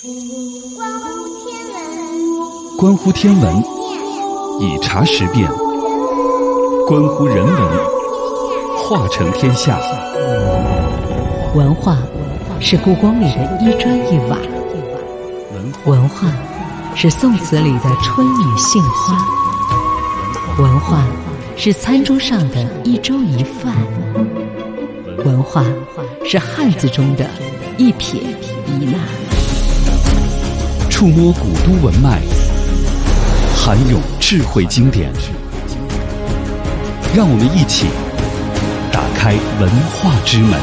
关乎天文，以察时变；关乎人文，化成天下。 文化是故宫里的一砖一瓦，文化是宋词里的春雨杏花，文化是餐桌上的一粥一饭，文化是汉字中的一撇一捺。 触摸古都文脉，涵咏智慧经典，让我们一起打开文化之门。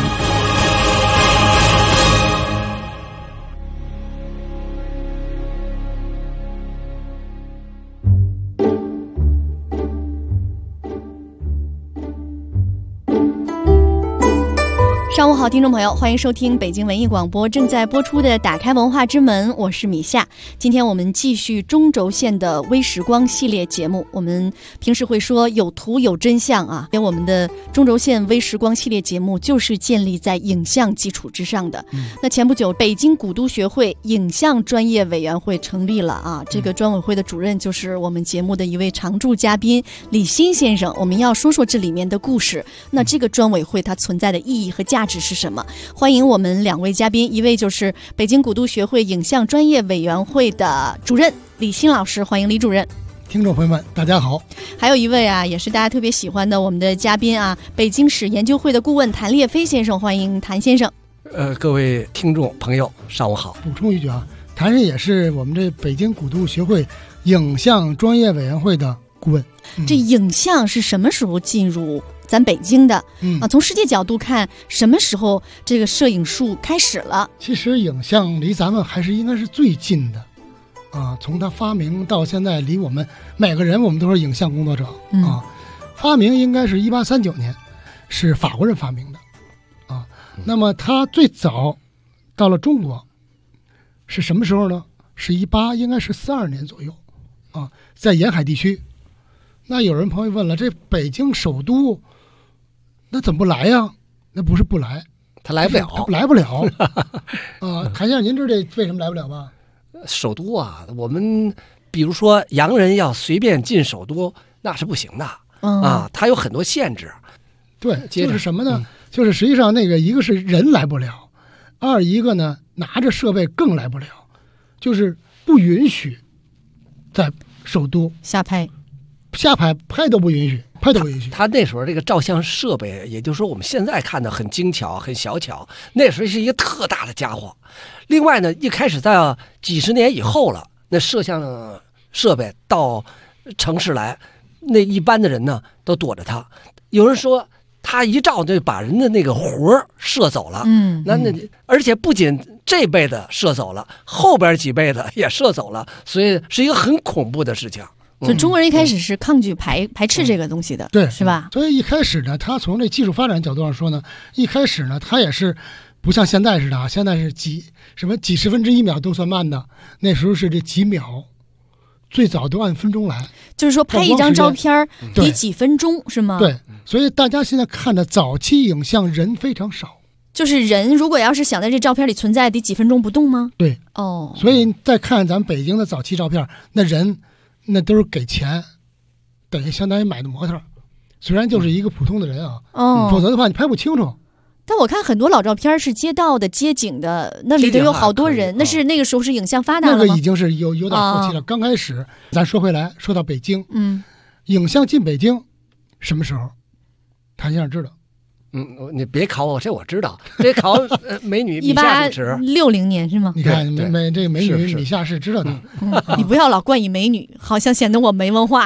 上午好，听众朋友，欢迎收听北京文艺广播正在播出的《打开文化之门》，我是米夏。今天我们继续中轴线的微时光系列节目。我们平时会说有图有真相啊，因为我们的中轴线微时光系列节目就是建立在影像基础之上的。那前不久，北京古都学会影像专业委员会成立了啊，这个专委会的主任就是我们节目的一位常驻嘉宾李欣先生。我们要说说这里面的故事。那这个专委会它存在的意义和价值是什么？欢迎我们两位嘉宾，一位就是北京古都学会影像专业委员会的主任李欣老师，欢迎李主任。 听众朋友们大家好。 还有一位啊，也是大家特别喜欢的我们的嘉宾啊，北京史研究会的顾问谭烈飞先生，欢迎谭先生。 各位听众朋友上午好。 补充一句啊，谭先也是我们这北京古都学会影像专业委员会的顾问。 这影像是什么时候进入咱北京的从世界角度看，什么时候这个摄影术开始了？ 其实影像离咱们还是应该是最近的啊，从它发明到现在，离我们每个人我们都是影像工作者啊。发明应该是1839年，是法国人发明的啊。那么它最早到了中国是什么时候呢？是应该是42年左右啊，在沿海地区。那有人朋友问了，这北京首都那怎么不来呀？那不是不来， 他来不了， 他来不了谭先生，您知道这为什么来不了吗？ 首都啊，我们比如说洋人要随便进首都，那是不行的它有很多限制。 对，就是什么呢？就是实际上那个一个是人来不了，二一个呢拿着设备更来不了，就是不允许在首都瞎拍都不允许，拍都不允许。 他那时候这个照相设备，也就是说我们现在看的很精巧、很小巧，那时候是一个特大的家伙。另外呢，一开始在几十年以后了，那摄像设备到城市来，那一般的人呢都躲着他。有人说他一照就把人的那个活射走了，而且不仅这辈子射走了，后边几辈子也射走了，所以是一个很恐怖的事情。 就中国人一开始是抗拒排斥这个东西的， 对， 是吧？ 所以一开始呢，他从这技术发展角度上说呢，一开始呢，他也是不像现在似的啊，现在是几十分之一秒都算慢的，那时候是这几秒，最早都按分钟来。就是说拍一张照片得几分钟是吗？ 对，所以大家现在看的早期影像人非常少。 就是人如果要是想在这照片里存在，得几分钟不动吗？ 对，所以再看咱北京的早期照片，那人那都是给钱，等于相当于买的模特，虽然就是一个普通的人啊，否则的话你拍不清楚。 但我看很多老照片是街道的、街景的，那里头有好多人，那是那个时候是影像发达了吗？ 那个已经是有点后期了。刚开始，咱说回来，说到北京，影像进北京什么时候？谭先生知道？ 你别考我，这我知道。这考美女米夏主持 1860年是吗？ 你看这个美女米夏是知道的。 你不要老冠以美女，好像显得我没文化。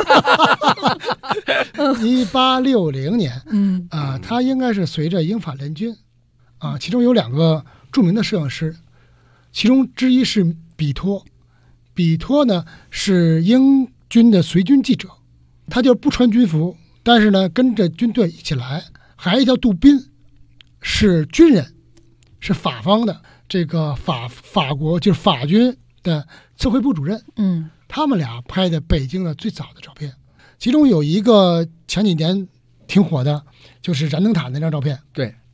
1860年，他应该是随着英法联军其中有2个著名的摄影师，其中之一是比托。比托呢是英军的随军记者，他就不穿军服，但是呢跟着军队一起来。还有一条杜宾是军人，是法方的这个法国就是法军的测绘部主任。他们俩拍的北京的最早的照片，其中有一个前几年挺火的，就是燃灯塔那张照片。 对，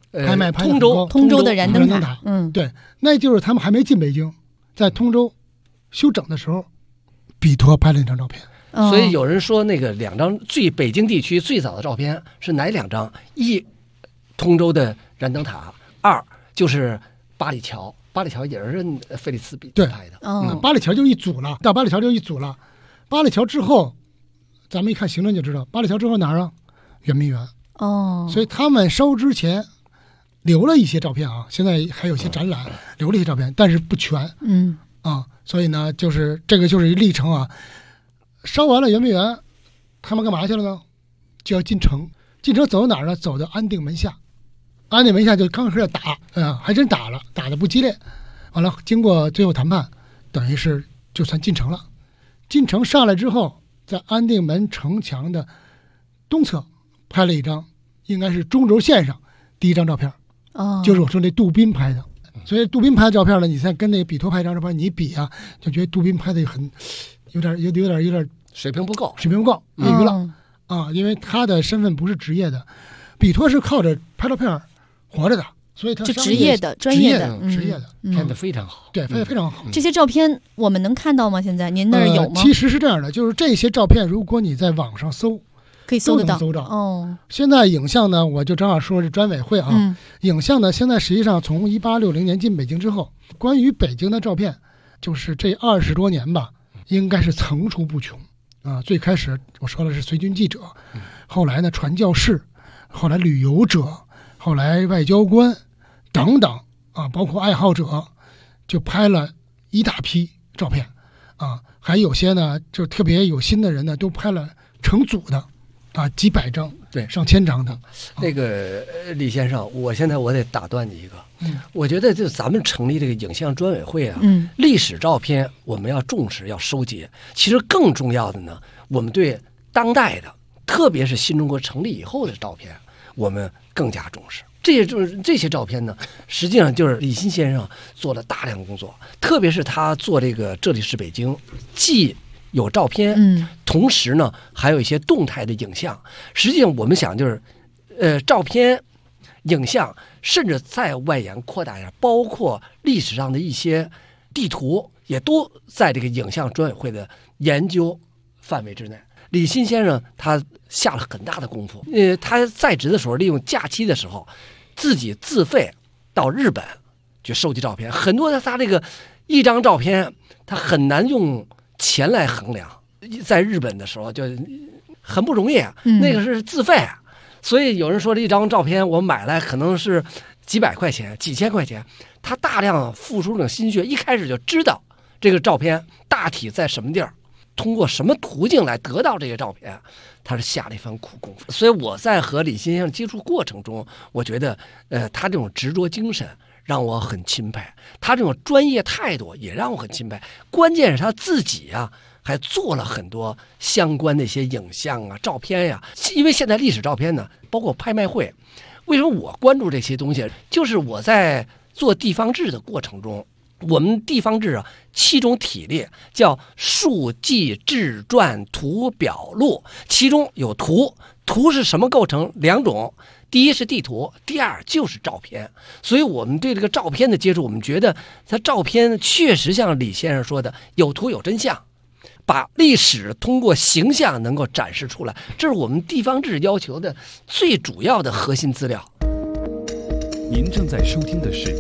拍卖拍通州的燃灯塔，对，那就是他们还没进北京，在通州修整的时候，比托拍了那张照片。 所以有人说那个2张北京地区最早的照片是哪2张？一，通州的燃灯塔；二就是八里桥。八里桥也是菲利斯比托拍的。 八里桥就一组了，到八里桥就一组了。八里桥之后，咱们一看行程就知道，八里桥之后哪儿啊？圆明园。所以他们烧之前留了一些照片啊，现在还有些展览留了一些照片，但是不全。所以呢，就是这个就是一历程啊。烧完了圆明园，他们干嘛去了呢？就要进城。进城走到哪儿呢？走到安定门下。安定门下就刚开始打，还真打了，打得不激烈。完了，经过最后谈判，等于是就算进城了。进城上来之后，在安定门城墙的东侧拍了一张，应该是中轴线上第一张照片。就是我说那杜宾拍的。所以杜宾拍的照片呢，你再跟那个比托拍张照片，你比啊，就觉得杜宾拍的有点水平不够， 业余了因为他的身份不是职业的，比托是靠着拍照片活着的，所以他就职业的、专业的、 拍得非常好。 对，拍得非常好。 这些照片我们能看到吗？现在您那儿有吗？ 其实是这样的，就是这些照片，如果你在网上搜， 可以搜得到。 现在影像呢，我就正好说是专委会啊。影像呢，现在实际上从1860年进北京之后，关于北京的照片，就是这20多年吧，应该是层出不穷啊。最开始我说的是随军记者，后来呢传教士，后来旅游者。后来外交官等等包括爱好者，就拍了一大批照片还有些呢就特别有心的人呢，都拍了成组的几百张， 对， 上千张的。 那个李先生，我得打断你一个，我觉得就咱们成立这个影像专委会啊，历史照片我们要重视，要收集。其实更重要的呢，我们对当代的，特别是新中国成立以后的照片，我们更加重视。这些照片呢，实际上就是李欣先生做了大量工作，特别是他做这里是北京，既有照片，同时呢还有一些动态的影像。实际上我们想就是照片、影像，甚至再外延扩大一下，包括历史上的一些地图，也都在这个影像专委会的研究范围之内。李欣先生他下了很大的功夫，他在职的时候，利用假期的时候，自己自费到日本去收集照片。很多他这个一张照片，他很难用钱来衡量。在日本的时候就很不容易，那个是自费，所以有人说这一张照片我买来可能是几百块钱、几千块钱，他大量付出这种心血，一开始就知道这个照片大体在什么地儿。通过什么途径来得到这些照片，他是下了一番苦功夫。所以我在和李先生接触过程中，我觉得他这种执着精神让我很钦佩，他这种专业态度也让我很钦佩。关键是他自己还做了很多相关的一些影像照片呀。因为现在历史照片呢，包括拍卖会，为什么我关注这些东西？就是我在做地方志的过程中，我们地方志7种体例叫述记志传图表录，其中有图。图是什么构成？2种，第一是地图，第二就是照片。所以我们对这个照片的接触，我们觉得它照片确实像李先生说的，有图有真相，把历史通过形象能够展示出来，这是我们地方志要求的最主要的核心资料。 您正在收听的是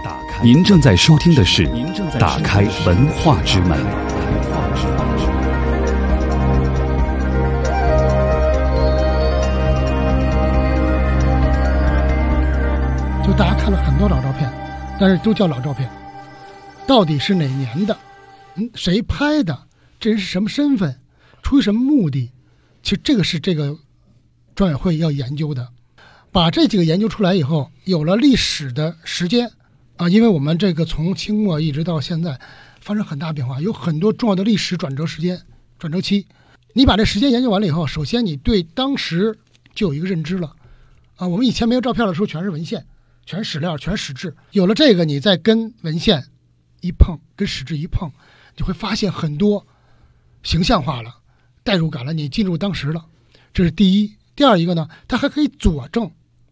打开文化之门。 就大家看了很多老照片，但是都叫老照片，到底是哪年的？谁拍的？这人是什么身份？出于什么目的？其实这个是这个专委会要研究的。把这几个研究出来以后，有了历史的时间因为我们这个从清末一直到现在发生很大变化，有很多重要的历史转折期。你把这时间研究完了以后，首先你对当时就有一个认知了我们以前没有照片的时候全是文献，全是史料，全是史志。有了这个，你再跟文献一碰，跟史志一碰，你会发现很多形象化了，代入感了，你进入当时了。这是第一。第二一个呢，它还可以佐证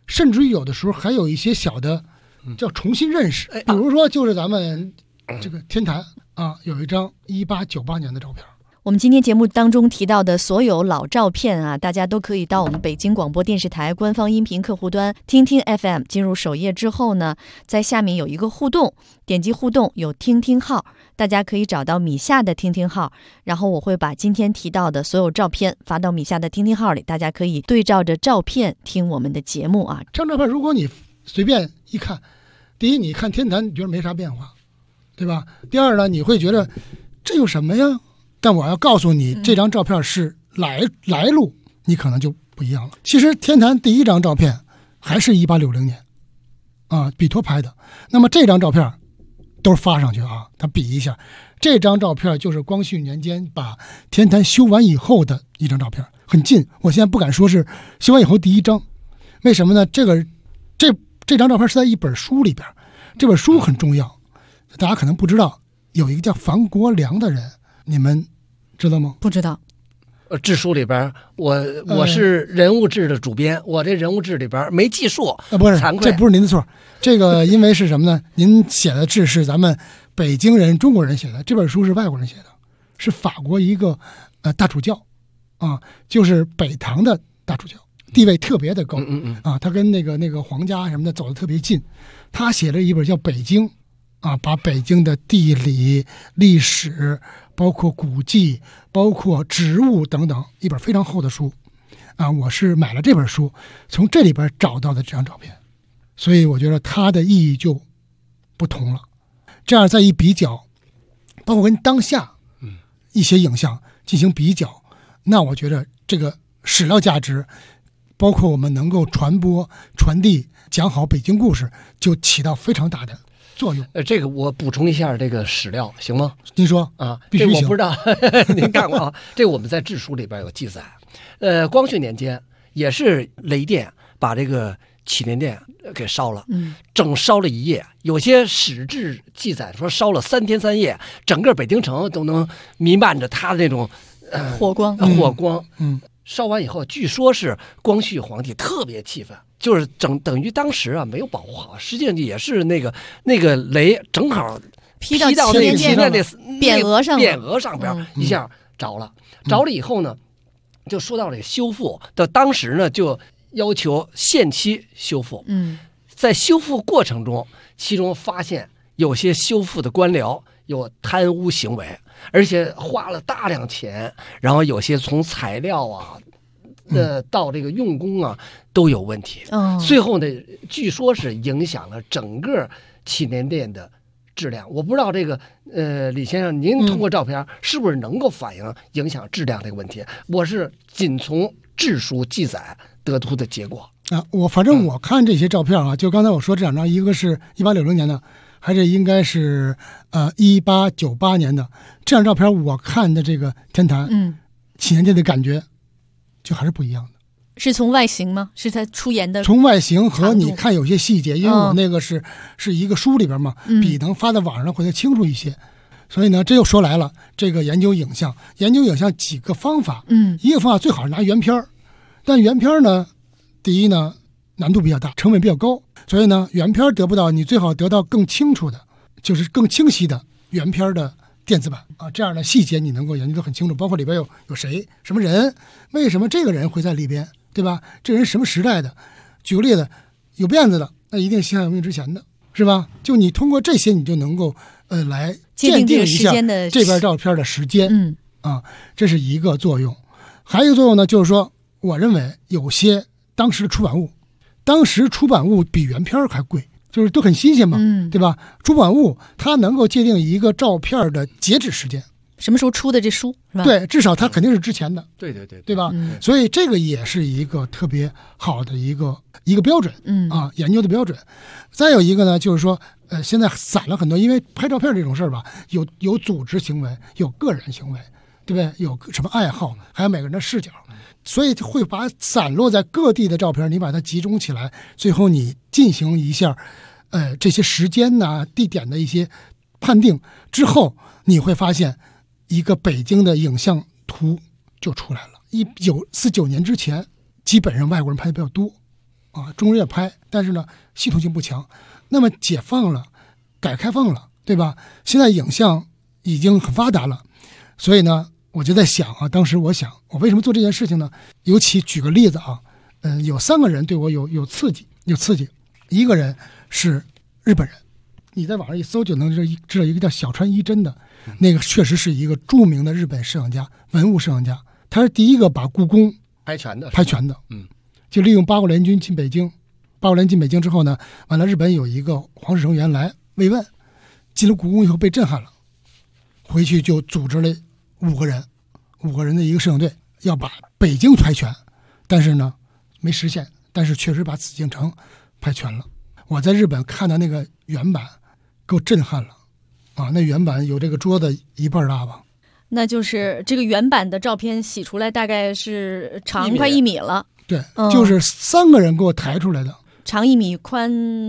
甚至于有的时候还有一些小的叫重新认识，比如说就是咱们这个天坛啊，有一张1898年的照片。 我们今天节目当中提到的所有老照片啊，大家都可以到我们北京广播电视台官方音频客户端听听 FM， 进入首页之后呢，在下面有一个互动，点击互动有听听号，大家可以找到米夏的听听号，然后我会把今天提到的所有照片发到米夏的听听号里，大家可以对照着照片听我们的节目啊。 这张照片如果你随便一看，第一你看天坛你觉得没啥变化，对吧？第二呢，你会觉得这有什么呀？但我要告诉你，这张照片是来路，你可能就不一样了。其实天坛第一张照片还是1860年，啊，比托拍的。那么这张照片都是发上去啊，他比一下，这张照片就是光绪年间把天坛修完以后的一张照片，很近。我现在不敢说是修完以后第一张，为什么呢？这张照片是在一本书里边，这本书很重要，大家可能不知道，有一个叫樊国良的人，你们知道吗？ 不知道。 志书里边，我是人物志的主编，我这人物志里边没记数不是，这不是您的错。这个因为是什么呢？您写的志是咱们北京人、中国人写的，这本书是外国人写的，是法国一个大主教啊，就是北唐的大主教，地位特别的高啊，他跟那个皇家什么的走得特别近。他写了一本叫《北京》啊，把北京的地理、历史，包括古迹，包括植物等等，一本非常厚的书啊。我是买了这本书，从这里边找到的这张照片，所以我觉得它的意义就不同了。这样再一比较，包括跟当下一些影像进行比较，那我觉得这个史料价值，包括我们能够传播、传递、讲好北京故事，就起到非常大的作用。 这个我补充一下这个史料行吗？ 您说啊， 必须行。 这我不知道您看过啊？这个我们在志书里边有记载。光绪年间也是雷电把这个祈年殿给烧了，整烧了一夜。有些史志记载说烧了3天3夜，整个北京城都能弥漫着它那种火光。 烧完以后，据说是光绪皇帝特别气愤，就是等于当时啊没有保护好，实际上也是那个雷正好劈到那个祈年殿匾额上边一下着了。着了以后呢，就说到这个修复的，当时呢就要求限期修复。在修复过程中，其中发现有些修复的官僚有贪污行为，而且花了大量钱，然后有些从材料啊，到这个用工啊都有问题。最后呢，据说是影响了整个祈年殿的质量。我不知道这个李先生，您通过照片是不是能够反映影响质量这个问题？我是仅从志书记载得出的结果啊。反正我看这些照片啊，就刚才我说这两张，一个是1860年的，还是应该是1898年的。这张照片我看的这个天坛祈年殿的感觉就还是不一样的。 是从外形吗？是它出檐的？ 从外形和你看有些细节，因为我那个是一个书里边嘛，比能发在网上会清楚一些。所以呢，这又说来了，这个研究影像几个方法。一个方法最好是拿原片，但原片呢，第一呢难度比较大，成本比较高，所以呢原片得不到，你最好得到更清楚的，就是更清晰的原片的电子版啊，这样的细节你能够研究得很清楚，包括里边有谁、什么人，为什么这个人会在里边，对吧？这人什么时代的？举个例子，有辫子的，那一定辛亥革命之前的，是吧？就你通过这些，你就能够来鉴定一下这边照片的时间。这是一个作用。还有一个作用呢，就是说，我认为有些当时的出版物比原片还贵。就是都很新鲜嘛，对吧？出版物它能够界定一个照片的截止时间， 什么时候出的这书是吧？ 对，至少它肯定是之前的， 对吧？所以这个也是一个特别好的一个标准，研究的标准。再有一个呢，就是说，现在散了很多，因为拍照片这种事儿吧，有组织行为，有个人行为，对不对？有什么爱好，还有每个人的视角。所以会把散落在各地的照片，你把它集中起来，最后你进行一下，这些时间呐、地点的一些判定之后，你会发现一个北京的影像图就出来了。1949年之前，基本上外国人拍的比较多， 啊，中国人也拍，但是呢系统性不强。那么解放了，改革开放了，对吧？现在影像已经很发达了，所以呢我就在想啊，当时我想我为什么做这件事情呢？尤其举个例子啊，有3个人对我有刺激。一个人是日本人，你在网上一搜就能知道一个叫小川一真的，那个确实是一个著名的日本摄影家，文物摄影家，他是第一个把故宫拍全的， 就利用八国联军进北京。八国联军进北京之后呢，完了日本有一个皇室成员来慰问，进了故宫以后被震撼了，回去就组织了5个人的一个摄影队，要把北京拍全，但是呢没实现，但是确实把紫禁城拍全了。我在日本看到那个原版，给我震撼了啊！那原版有这个桌子1半大吧？ 那就是这个原版的照片洗出来大概是长快1米了。 对，就是3个人给我抬出来的， 长1米，宽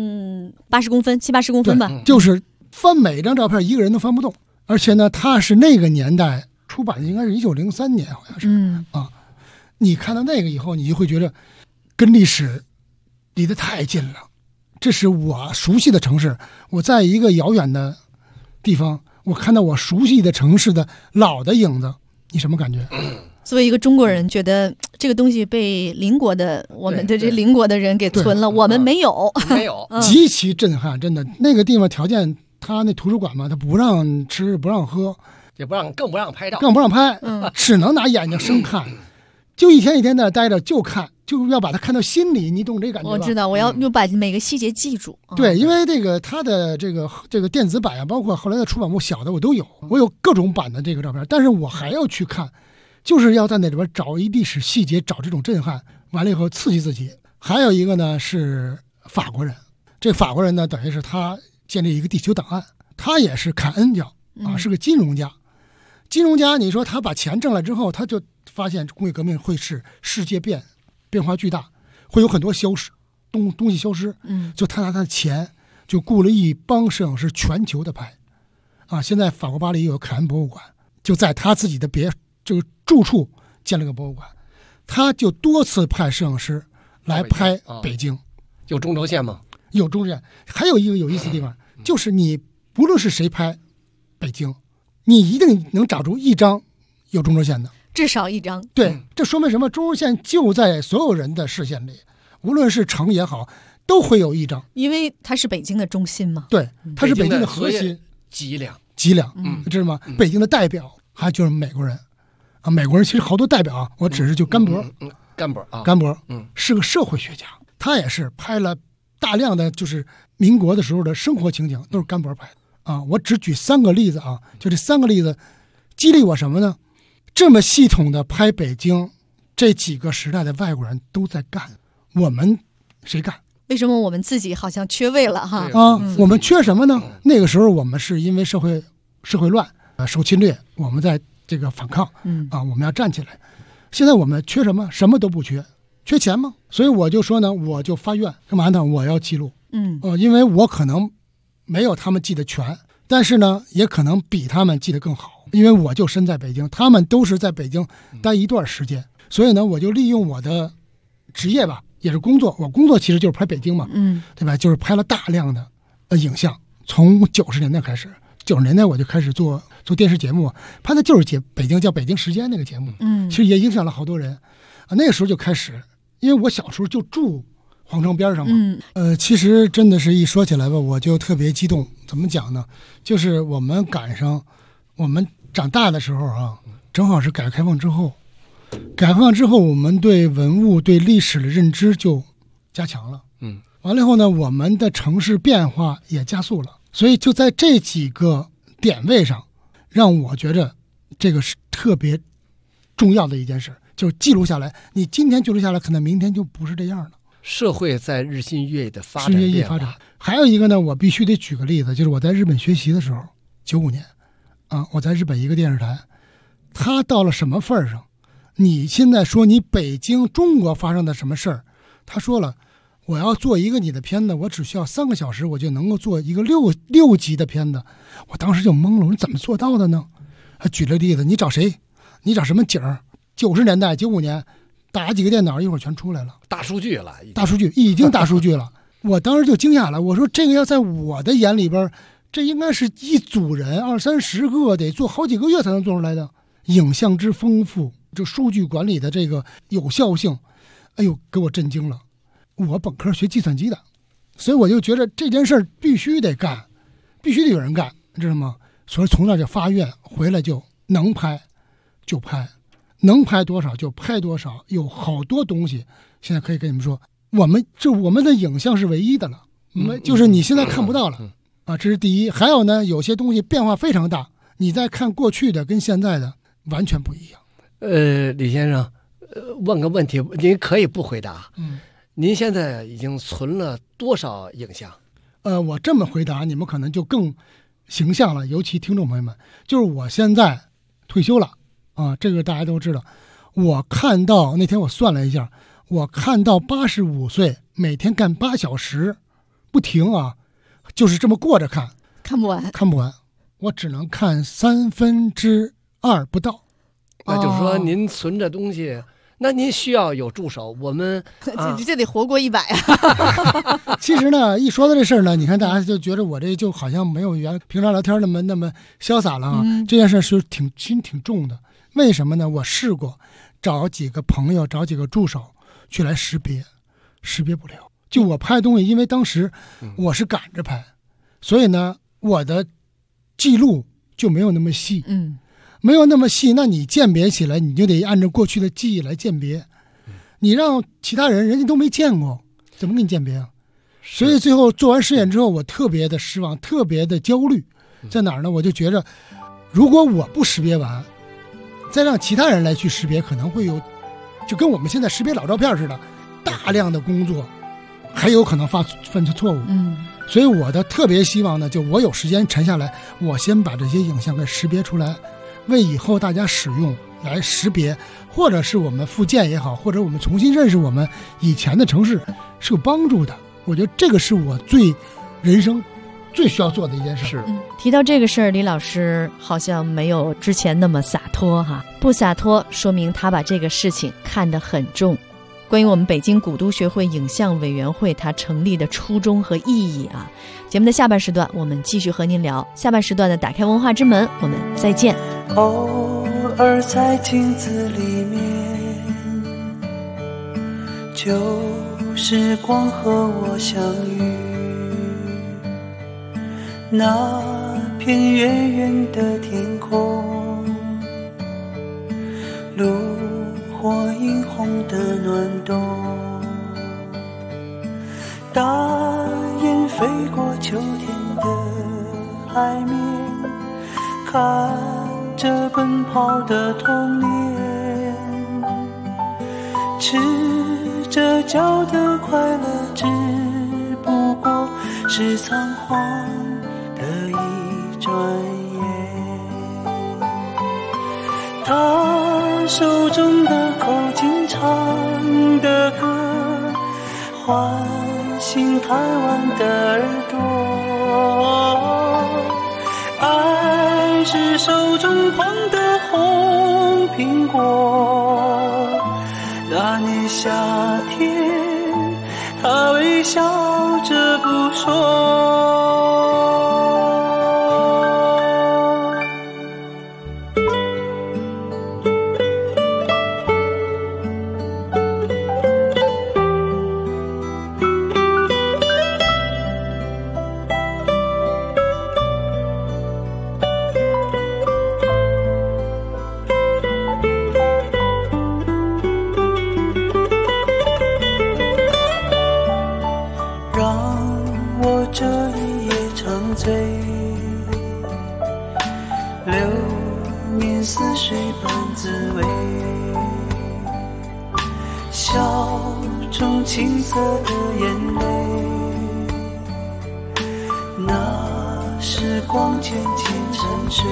80公分，70、80公分吧。 就是翻每张照片一个人都翻不动，而且呢，它是那个年代出版的，应该是1903年，好像是。你看到那个以后，你就会觉得跟历史离得太近了。这是我熟悉的城市，我在一个遥远的地方，我看到我熟悉的城市的老的影子，你什么感觉？ 作为一个中国人，觉得这个东西被邻国的我们的这邻国的人给存了，我们没有， 极其震撼，真的。那个地方条件，他那图书馆嘛，他不让吃，不让喝， 也更不让拍照， 更不让拍，只能拿眼睛生看，就一天一天的待着，就看，就要把它看到心里，你懂这感觉吧？ 我知道，我要把每个细节记住。 对，因为这个它的这个电子版啊，包括后来的出版物小的我都有，我有各种版的这个照片，但是我还要去看，就是要在那里边找一历史细节，找这种震撼，完了以后刺激自己。还有一个呢是法国人，这个法国人呢等于是他建立一个地球档案，他也是凯恩叫啊，是个金融家。金融家，你说他把钱挣来之后，他就发现工业革命会使世界变化巨大，会有很多消失东西消失，就他拿他的钱就雇了一帮摄影师全球的拍，啊，现在法国巴黎有凯恩博物馆，就在他自己的这个住处建了个博物馆，他就多次派摄影师来拍北京。 有中轴线吗？ 有中轴线。还有一个有意思的地方，就是你不论是谁拍北京，你一定能找出一张有中轴线的， 至少一张。 对，这说明什么？中轴线就在所有人的视线里，无论是城也好，都会有一张， 因为它是北京的中心嘛。 对，它是北京的核心。 脊梁， 知道吗？北京的代表还就是美国人啊，美国人其实好多代表啊，我只是就甘博，甘博，是个社会学家，他也是拍了大量的就是民国的时候的生活情景，都是甘博拍的啊。我只举3个例子啊，就这3个例子激励我什么呢？这么系统的拍北京，这几个时代的外国人都在干，我们谁干？ 为什么我们自己好像缺位了哈？ 我们缺什么呢？那个时候我们是因为社会乱，受侵略，我们在这个反抗，我们要站起来。现在我们缺什么？什么都不缺，缺钱吗？所以我就说呢，我就发愿，干嘛呢？我要记录，因为我可能没有他们记得全，但是呢，也可能比他们记得更好，因为我就身在北京，他们都是在北京待一段时间，所以呢，我就利用我的职业吧。也是工作，我工作其实就是拍北京嘛，对吧？就是拍了大量的影像，从90年代开始，90年代我就开始做电视节目，拍的就是北京叫《北京时间》那个节目，其实也影响了好多人啊。那个时候就开始，因为我小时候就住皇城边上嘛，其实真的是一说起来吧，我就特别激动。怎么讲呢？就是我们赶上我们长大的时候啊，正好是改革开放之后。改革开放之后，我们对文物、对历史的认知就加强了。完了以后呢，我们的城市变化也加速了。所以就在这几个点位上，让我觉得这个是特别重要的一件事，就是记录下来。你今天记录下来，可能明天就不是这样了。 社会在日新月异的发展。 还有一个呢，我必须得举个例子，就是我在日本学习的时候，95年，我在日本一个电视台，他到了什么份上？你现在说你北京中国发生的什么事儿？他说了，我要做一个你的片子，我只需要3个小时，我就能够做一个六集的片子。我当时就懵了，我说怎么做到的呢？他举了例子，你找谁？你找什么景儿？90年代95年， 打几个电脑，一会儿全出来了， 大数据了， 已经大数据了。我当时就惊讶了，我说这个要在我的眼里边，这应该是一组人20-30个，得做好几个月才能做出来的。影像之丰富，这数据管理的这个有效性，哎呦，给我震惊了。我本科学计算机的，所以我就觉得这件事必须得干，必须得有人干，知道吗？所以从那就发愿，回来就能拍就拍，能拍多少就拍多少。有好多东西现在可以跟你们说，我们的影像是唯一的了，就是你现在看不到了啊，这是第一。还有呢，有些东西变化非常大，你再看过去的跟现在的完全不一样。 李先生，问个问题，您可以不回答。您现在已经存了多少影像？ 我这么回答，你们可能就更形象了，尤其听众朋友们，就是我现在退休了啊，这个大家都知道。我看到那天我算了一下，我看到85岁，每天干8小时，不停啊，就是这么过着看， 看不完， 我只能看2/3不到。 那就是说您存着东西，那您需要有助手。我们这得活过100啊。 其实呢，一说到这事儿呢，你看大家就觉得我这就好像没有平常聊天那么潇洒了啊。这件事是挺重的。为什么呢？我试过找几个朋友，找几个助手去来识别不了。就我拍东西，因为当时我是赶着拍，所以呢，我的记录就没有那么细。没有那么细，那你鉴别起来，你就得按照过去的记忆来鉴别。你让其他人家都没见过，怎么给你鉴别啊？所以最后做完试验之后，我特别的失望，特别的焦虑。在哪儿呢？我就觉着，如果我不识别完，再让其他人来去识别，可能会有，就跟我们现在识别老照片似的，大量的工作，还有可能犯错误。所以我的特别希望呢，就我有时间沉下来，我先把这些影像给识别出来。为以后大家使用来识别，或者是我们复建也好，或者我们重新认识我们以前的城市是有帮助的。我觉得这个是我人生最需要做的一件事。 提到这个事儿，李老师好像没有之前那么洒脱哈，不洒脱说明他把这个事情看得很重。关于我们北京古都学会影像委员会它成立的初衷和意义啊，节目的下半时段我们继续和您聊。下半时段的打开文化之门，我们再见。 偶尔在镜子里面，旧时光和我相遇，那片远远的天空，炉火映红的暖冬，大雁飞过秋天的海面，看着奔跑的童年，赤着脚的快乐只不过是仓皇的一转眼，他手中的口琴唱的歌唤醒台湾的耳朵，爱是手中捧的红苹果，那年夏天他微笑着不说。青涩的眼泪，那时光渐渐沉睡。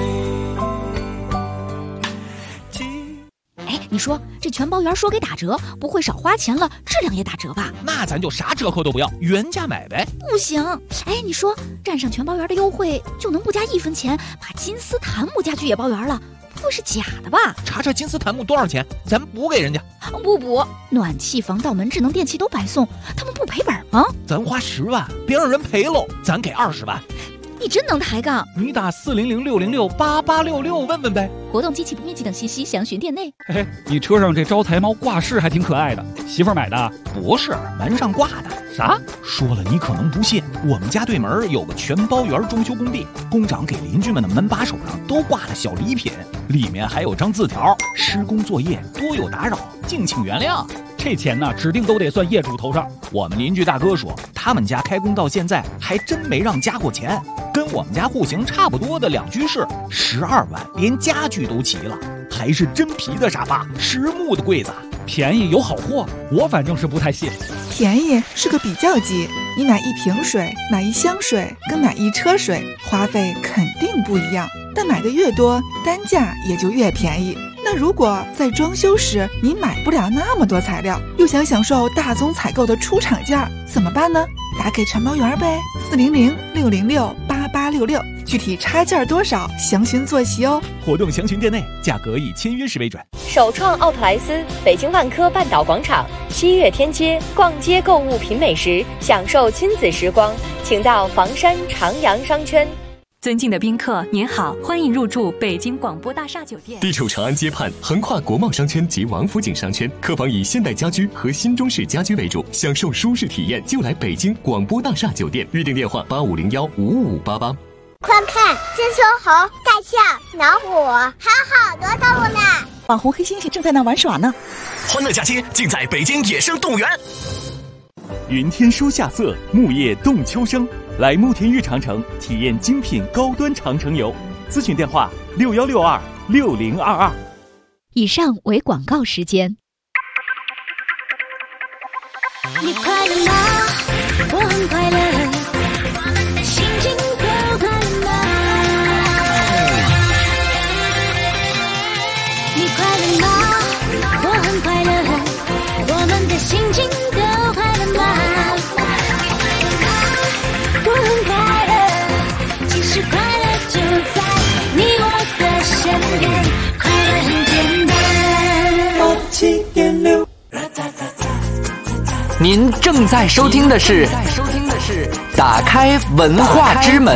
哎，你说这全包圆说给打折，不会少花钱了，质量也打折吧？ 那咱就啥折扣都不要，原价买呗。 不行，哎，你说占上全包圆的优惠，就能不加1分钱把金丝檀木家具也包圆了， 不是假的吧？ 查查金丝檀木多少钱，咱补给人家。 不补，暖气、防盗门、智能电器都白送，他们不赔本吗？ 咱花10万，别让人赔喽，咱给20万。 你真能抬杠！ 你打400-606-8866问问呗。 活动、机器不灭机等信息详询店内。 嘿，你车上这招财猫挂饰还挺可爱的，媳妇儿买的？ 不是，门上挂的。 啥？ 说了你可能不信，我们家对门有个全包园装修工地，工长给邻居们的门把手上都挂了小礼品，里面还有张字条：施工作业多有打扰，敬请原谅。 这钱呢，指定都得算业主头上。 我们邻居大哥说，他们家开工到现在还真没让加过钱，跟我们家户型差不多的2居室，12万，连家具都齐了，还是真皮的沙发，实木的柜子， 便宜有好货，我反正是不太信。 便宜是个比较级，你买1瓶水、买1箱水跟买1车水，花费肯定不一样，但买的越多，单价也就越便宜。那如果在装修时你买不了那么多材料，又想享受大宗采购的出厂价，怎么办呢？打给传包园呗，400-606-8866，具体差价多少，详询坐席哦。 活动详询店内，价格以签约时为准。 首创奥特莱斯，北京万科半岛广场7月天街，逛街购物品美食，享受亲子时光，请到房山长阳商圈。 尊敬的宾客，您好，欢迎入住北京广播大厦酒店。 地处长安街畔，横跨国贸商圈及王府井商圈，客房以现代家居和新中式家居为主，享受舒适体验就来北京广播大厦酒店。预订电话8501-55588。 快看，金丝猴、大象、老虎，还有好多动物呢。 网红黑猩猩正在那玩耍呢。 欢乐假期尽在北京野生动物园。 云天书夏色，木叶动秋声。来慕田峪长城体验精品高端长城游，咨询电话6162-6022。 以上为广告时间。 你快乐吗？我很快乐，心情都快乐吗？你快乐吗？我很快乐，我们的心情都快乐吗？我很快乐，其实快乐就在你我的身边，快乐很简单。 您正在收听的是打开文化之门。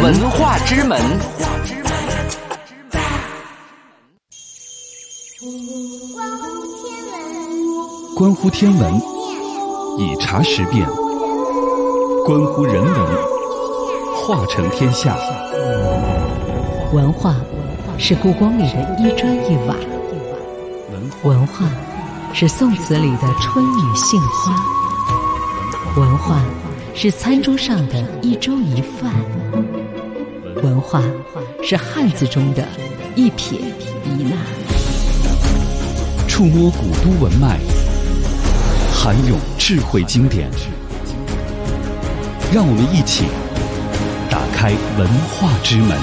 关乎天文，以察时变；关乎人文，化成天下。 文化是故宫里的一砖一瓦，文化是宋词里的春雨杏花，文化是餐桌上的一粥一饭，文化是汉字中的一撇一捺。 触摸古都文脉，涵咏智慧经典，让我们一起打开文化之门。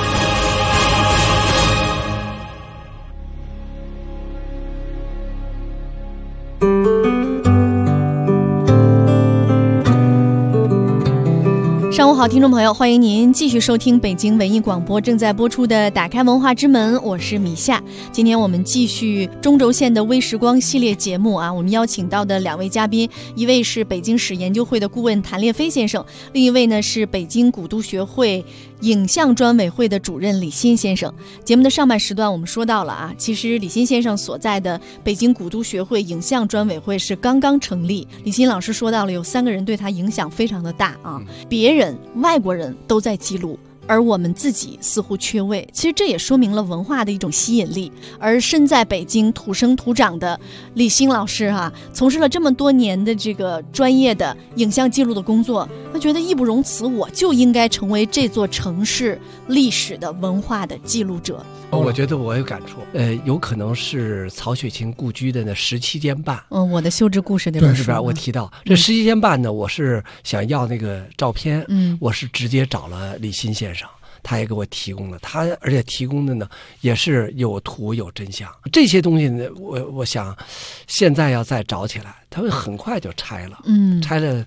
上午好，听众朋友，欢迎您继续收听北京文艺广播正在播出的《打开文化之门》，我是米夏。今天我们继续中轴线的微时光系列节目啊，我们邀请到的2位嘉宾，一位是北京史研究会的顾问谭烈飞先生，另一位呢是北京古都学会影像专委会的主任李欣先生。节目的上半时段我们说到了啊，其实李欣先生所在的北京古都学会影像专委会是刚刚成立。李欣老师说到了有3个人对他影响非常的大啊，别人外国人都在记录，而我们自己似乎缺位。其实这也说明了文化的一种吸引力。而身在北京土生土长的李欣老师从事了这么多年的这个专业的影像记录的工作，他觉得义不容辞，我就应该成为这座城市历史的文化的记录者。 我觉得我有感触，有可能是曹雪芹故居的那17间半。 我的修之故事那本书是吧？我提到这17间半呢，我是想要那个照片，我是直接找了李欣先生，他也给我提供了，他而且提供的呢也是有图有真相。这些东西呢，我想现在要再找起来，他会很快就拆了，拆了。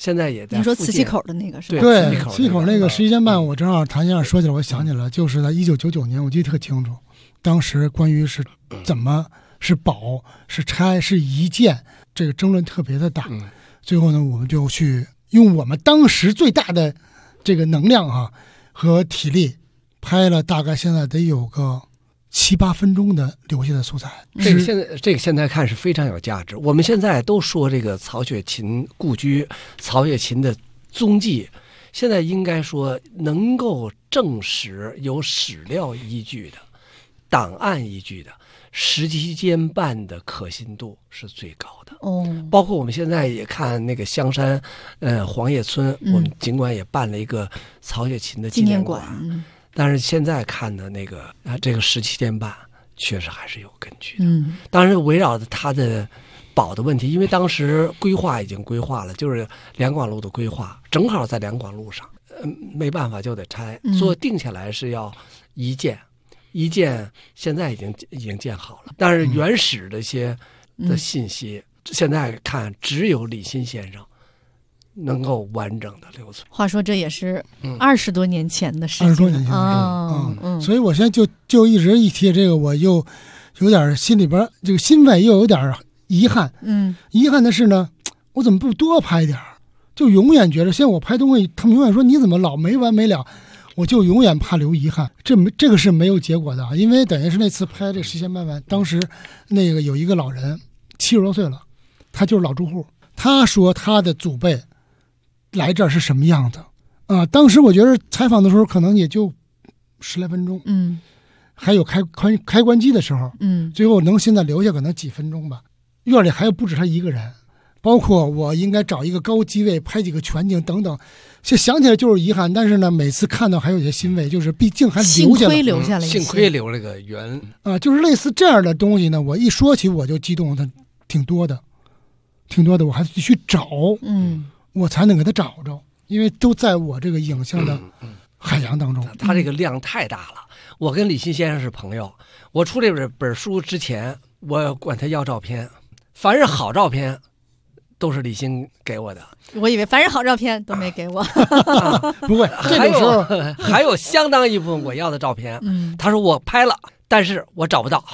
现在也在。 你说磁器口的那个是吧？ 对，磁器口那个11间半，我正好谭先生说起来，我想起来，就是在1999年，我记得特清楚。当时关于是怎么是保是拆是移建，这个争论特别的大。最后呢，我们就去用我们当时最大的这个能量和体力拍了，大概现在得有个7、8分钟的留下的素材。 这个现在看是非常有价值。我们现在都说这个曹雪芹故居、曹雪芹的踪迹，现在应该说能够证实有史料依据的、档案依据的，17间半的可信度是最高的。包括我们现在也看那个香山，黄叶村，我们尽管也办了一个曹雪芹的纪念馆，但是现在看的那个这个17间半确实还是有根据的。当然围绕着它的保的问题，因为当时规划已经规划了，就是两广路的规划，正好在两广路上，没办法就得拆，所以定下来是要移建。一建现在已经建好了，但是原始的一些的信息，现在看只有李欣先生能够完整的留存。 话说这也是20多年前的事情，20 多年前的事。所以我现在就一直一提这个，我又有点心里边这个欣慰，又有点遗憾。遗憾的是呢，我怎么不多拍点？就永远觉得，现在我拍东西，他们永远说你怎么老没完没了。我就永远怕留遗憾，这个是没有结果的，因为等于是那次拍这10间半，当时那个有一个老人70多岁了，他就是老住户，他说他的祖辈来这儿是什么样子当时我觉得采访的时候可能也就10来分钟，还有开关机的时候，最后能现在留下可能几分钟吧。院里还有不止他一个人，包括我应该找一个高机位拍几个全景等等。这想起来就是遗憾，但是呢，每次看到还有些欣慰，就是毕竟还留下了， 幸亏留了个缘就是类似这样的东西呢，我一说起我就激动，它挺多的，我还得去找，我才能给它找着，因为都在我这个影像的海洋当中。 它这个量太大了。我跟李欣先生是朋友，我出这本书之前，我管他要照片，凡是好照片。都是李欣给我的， 我以为凡是好照片都没给我。 不会， 还有相当一部分我要的照片。他说我拍了，但是我找不到。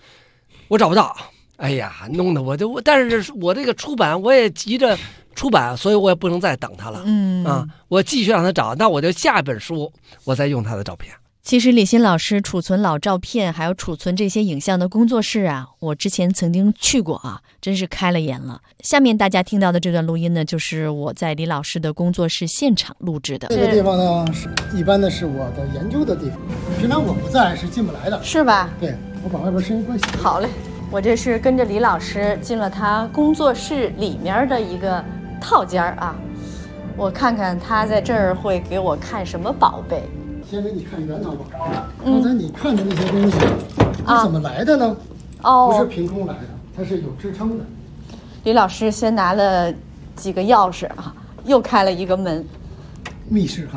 哎呀，弄得但是我这个出版我也急着出版，所以我也不能再等他了。我继续让他找，那我就下一本书我再用他的照片。 其实李欣老师储存老照片还有储存这些影像的工作室啊，我之前曾经去过真是开了眼了。下面大家听到的这段录音呢，就是我在李老师的工作室现场录制的。 这个地方呢，一般的是我的研究的地方，平常我不在是进不来的， 是吧？ 对，我把外边声音关小。 好嘞，我这是跟着李老师进了他工作室里面的一个套间我看看他在这儿会给我看什么宝贝。 先给你看源头吧。刚才你看的那些东西，它怎么来的呢？不是凭空来的，它是有支撑的。 李老师先拿了几个钥匙又开了一个门。 密室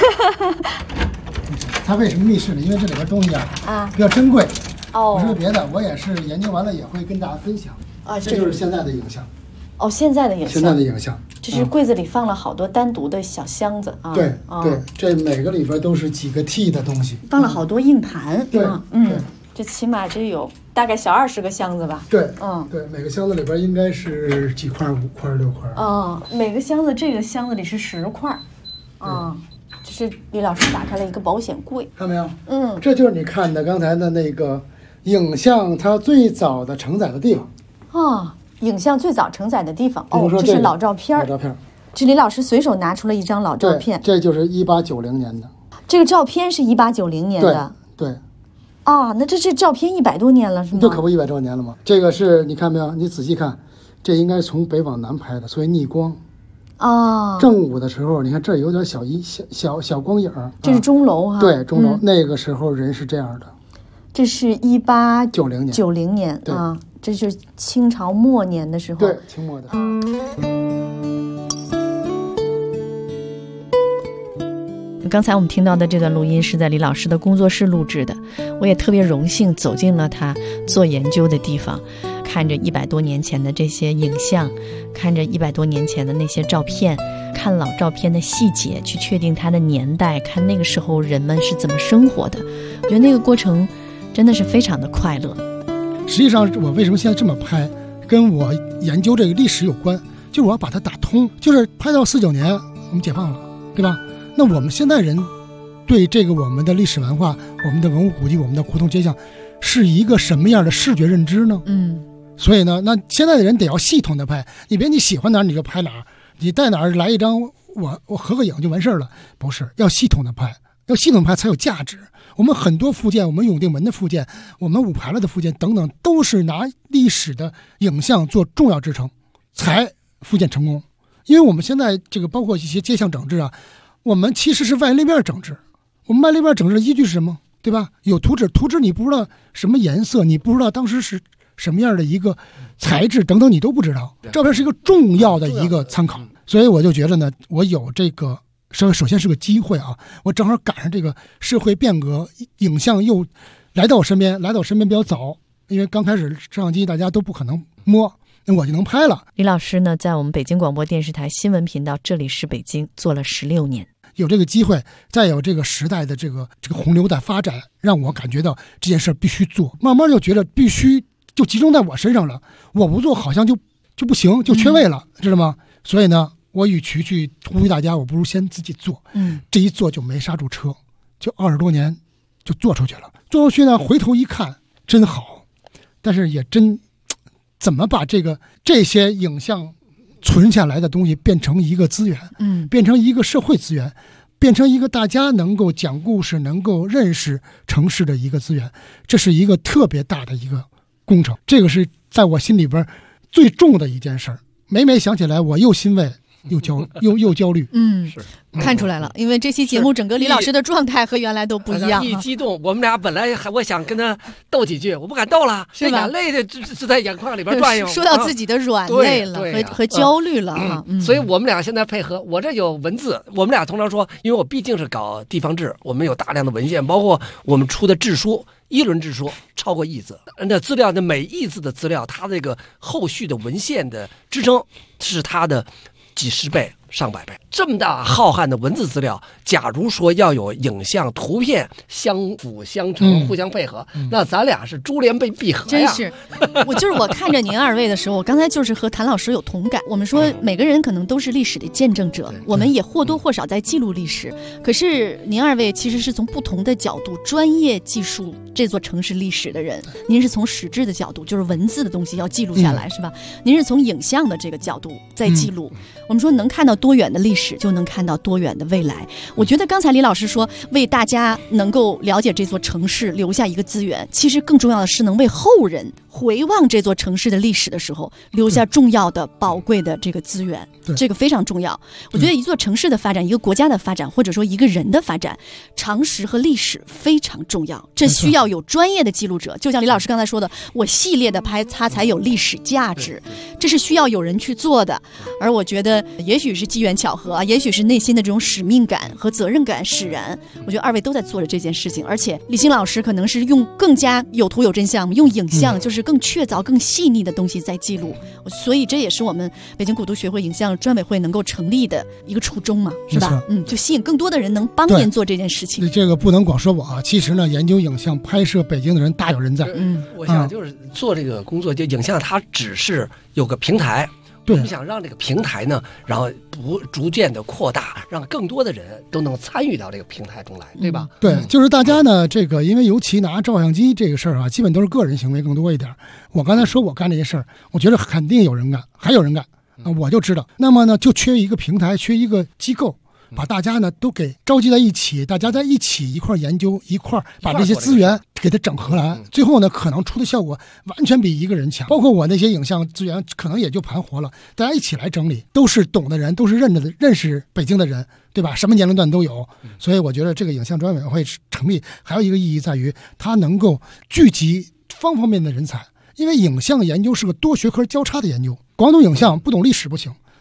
它为什么密室呢？因为这里边东西比较珍贵。不是别的，我也是研究完了也会跟大家分享。这就是现在的影像。 现在的影像。这是柜子里放了好多单独的小箱子对，这每个里边都是几个 T 的东西， 放了好多硬盘。 对， 这起码这有大概小20个箱子吧。 对，每个箱子里边应该是几块，5块、6块。 每个箱子这个箱子里是10块。这是李老师打开了一个保险柜， 看到没有？这就是你看的刚才的那个影像，它最早的承载的地方。 影像最早承载的地方这是老照片。这李老师随手拿出了一张老照片， 这就是1890年的。 这个照片是1890年的。 对。 那这照片100多年了是吗？ 这可不100多年了吗？这个是你看没有？你仔细看，这应该从北往南拍的，所以逆光。正午的时候，你看这儿有点小光影。 这是钟楼对，钟楼。那个时候人是这样的。 这是1890年对。 这是清朝末年的时候。 对，清末的。 刚才我们听到的这段录音是在李老师的工作室录制的，我也特别荣幸走进了他做研究的地方，看着100多年前的这些影像，看着100多年前的那些照片，看老照片的细节，去确定它的年代，看那个时候人们是怎么生活的。我觉得那个过程真的是非常的快乐。 实际上我为什么现在这么拍，跟我研究这个历史有关，就是我要把它打通。就是拍到49年我们解放了，对吧？那我们现在人对这个我们的历史文化、我们的文物古迹、我们的胡同街巷是一个什么样的视觉认知呢？所以呢，那现在的人得要系统的拍，你别你喜欢哪儿你就拍哪儿，你在哪儿来一张我合个影就完事儿了，不是，要系统的拍，要系统拍才有价值。我们很多附件，我们永定门的附件，我们五牌了的附件等等，都是拿历史的影像做重要支撑，才复建成功。因为我们现在这个包括一些街巷整治啊，我们其实是外立面整治。我们外立面整治的依据是什么？对吧？有图纸，图纸你不知道什么颜色，你不知道当时是什么样的一个材质等等，你都不知道。照片是一个重要的一个参考，所以我就觉得呢，我有这个首先是个机会啊，我正好赶上这个社会变革，影像又来到我身边比较早，因为刚开始摄像机大家都不可能摸，那我就能拍了。 李老师呢，在我们北京广播电视台新闻频道《这里是北京》做了16年。 有这个机会，再有这个时代的这个洪流的发展，让我感觉到这件事必须做。慢慢就觉得必须就集中在我身上了，我不做好像就不行，就缺位了，知道吗？所以呢，我与其去呼吁大家，我不如先自己做。这一做就没刹住车，就20多年就做出去了。做出去呢，回头一看真好，但是也真怎么把这些影像存下来的东西变成一个资源，变成一个社会资源，变成一个大家能够讲故事、能够认识城市的一个资源，这是一个特别大的一个工程。这个是在我心里边最重的一件事儿。每想起来，我又欣慰又焦虑。 看出来了，因为这期节目整个李老师的状态和原来都不一样。 一激动，我们俩本来我想跟他斗几句，我不敢斗了，是吧？眼泪是在眼眶里边转悠。 说到自己的软肋了，和焦虑了啊。 所以我们俩现在配合，我这有文字，我们俩通常说，因为我毕竟是搞地方志，我们有大量的文献，包括我们出的志书。1轮志书超过1字，那资料的每1字的资料，它这个后续的文献的支撑是它的几十倍、上百倍。这么大浩瀚的文字资料，假如说要有影像、图片相辅相成、互相配合，那咱俩是珠联璧合呀！ 真是，我看着您2位的时候，我刚才就是和谭老师有同感。我们说每个人可能都是历史的见证者，我们也或多或少在记录历史。可是您2位其实是从不同的角度，专业记述这座城市历史的人。您是从史志的角度，就是文字的东西要记录下来，是吧？您是从影像的这个角度在记录。我们说能看到多远的历史，就能看到多远的未来。我觉得刚才李老师说，为大家能够了解这座城市留下一个资源，其实更重要的是能为后人回望这座城市的历史的时候，留下重要的、宝贵的这个资源。这个非常重要。我觉得一座城市的发展，一个国家的发展，或者说一个人的发展，常识和历史非常重要。这需要有专业的记录者，就像李老师刚才说的，我系列的拍，它才有历史价值。这是需要有人去做的。而我觉得，也许是机缘巧合，也许是内心的这种使命感和责任感使然。我觉得2位都在做着这件事情，而且李欣老师可能是用更加有图有真相，用影像就是更确凿、更细腻的东西在记录。所以这也是我们北京古都学会影像专委会能够成立的一个初衷嘛，是吧？就吸引更多的人能帮您做这件事情。 这个不能光说我啊，其实呢，研究影像拍摄北京的人大有人在。 我想就是做这个工作，就影像它只是有个平台。我们想让这个平台呢，然后逐渐的扩大，让更多的人都能参与到这个平台中来，对吧？ 对，就是大家呢，这个因为尤其拿照相机这个事儿啊，基本都是个人行为更多一点。我刚才说我干这些事儿，我觉得肯定有人干，还有人干啊，我就知道。那么呢，就缺一个平台，缺一个机构。把大家呢都给召集在一起，大家在一起一块研究，一块把这些资源给它整合来，最后呢可能出的效果完全比一个人强。包括我那些影像资源可能也就盘活了，大家一起来整理，都是懂的人，都是认识北京的人，对吧？什么年龄段都有。所以我觉得这个影像专委会成立还有一个意义在于，它能够聚集方方面面的人才。因为影像研究是个多学科交叉的研究，光懂影像不懂历史不行。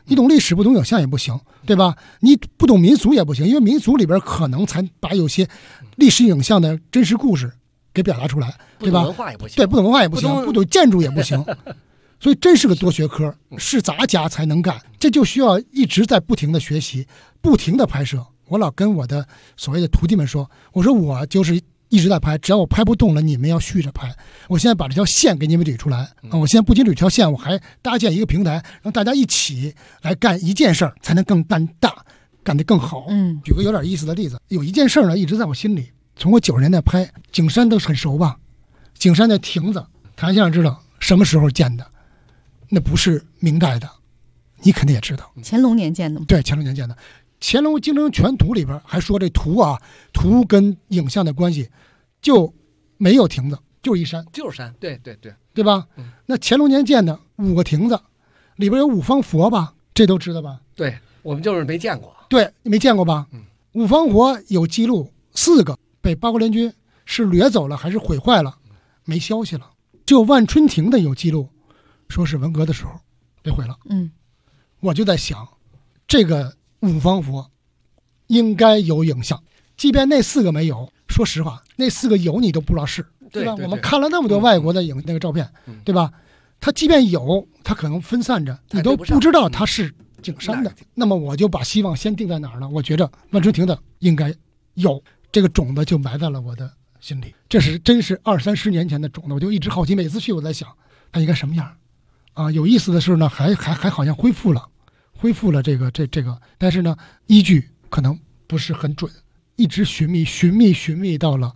你懂历史不懂影像也不行，对吧？你不懂民俗也不行，因为民俗里边可能才把有些历史影像的真实故事给表达出来，对吧？ 不懂文化也不行， 对，不懂文化也不行，不懂建筑也不行。所以真是个多学科，是咱家才能干，这就需要一直在不停的学习，不停的拍摄。我老跟我的所谓的徒弟们说，我说我就是一直在拍，只要我拍不动了，你们要续着拍。我现在把这条线给你们捋出来啊！我现在不仅捋条线，我还搭建一个平台，让大家一起来干一件事儿，才能更干大，干得更好。举个有点意思的例子，有一件事儿呢，一直在我心里。从我90年代拍景山都很熟吧？景山的亭子，谭先生知道什么时候建的？那不是明代的，你肯定也知道， 乾隆年建的吗？ 对，乾隆年建的。乾隆京城全图里边还说这图啊，图跟影像的关系就没有亭子，就是一山， 就是山，对， 对吧？那乾隆年建的5个亭子，里边有5方佛吧？这都知道吧？ 对，我们就是没见过。 对，你没见过吧？5方佛有记录，4个被八国联军是掠走了还是毁坏了，没消息了。就万春亭的有记录。说是文革的时候被毁了，我就在想，这个5方佛应该有影像，即便那4个没有，说实话，那4个有你都不知道是，对吧？我们看了那么多外国的那个照片，对吧？它即便有，它可能分散着，你都不知道它是景山的。那么我就把希望先定在哪儿呢？我觉着万春亭的应该有，这个种子就埋在了我的心里。这是真是20-30年前的种子，我就一直好奇，每次去我在想，它应该什么样？啊，有意思的是呢，还好像恢复了这个，但是呢，依据可能不是很准，一直寻觅到了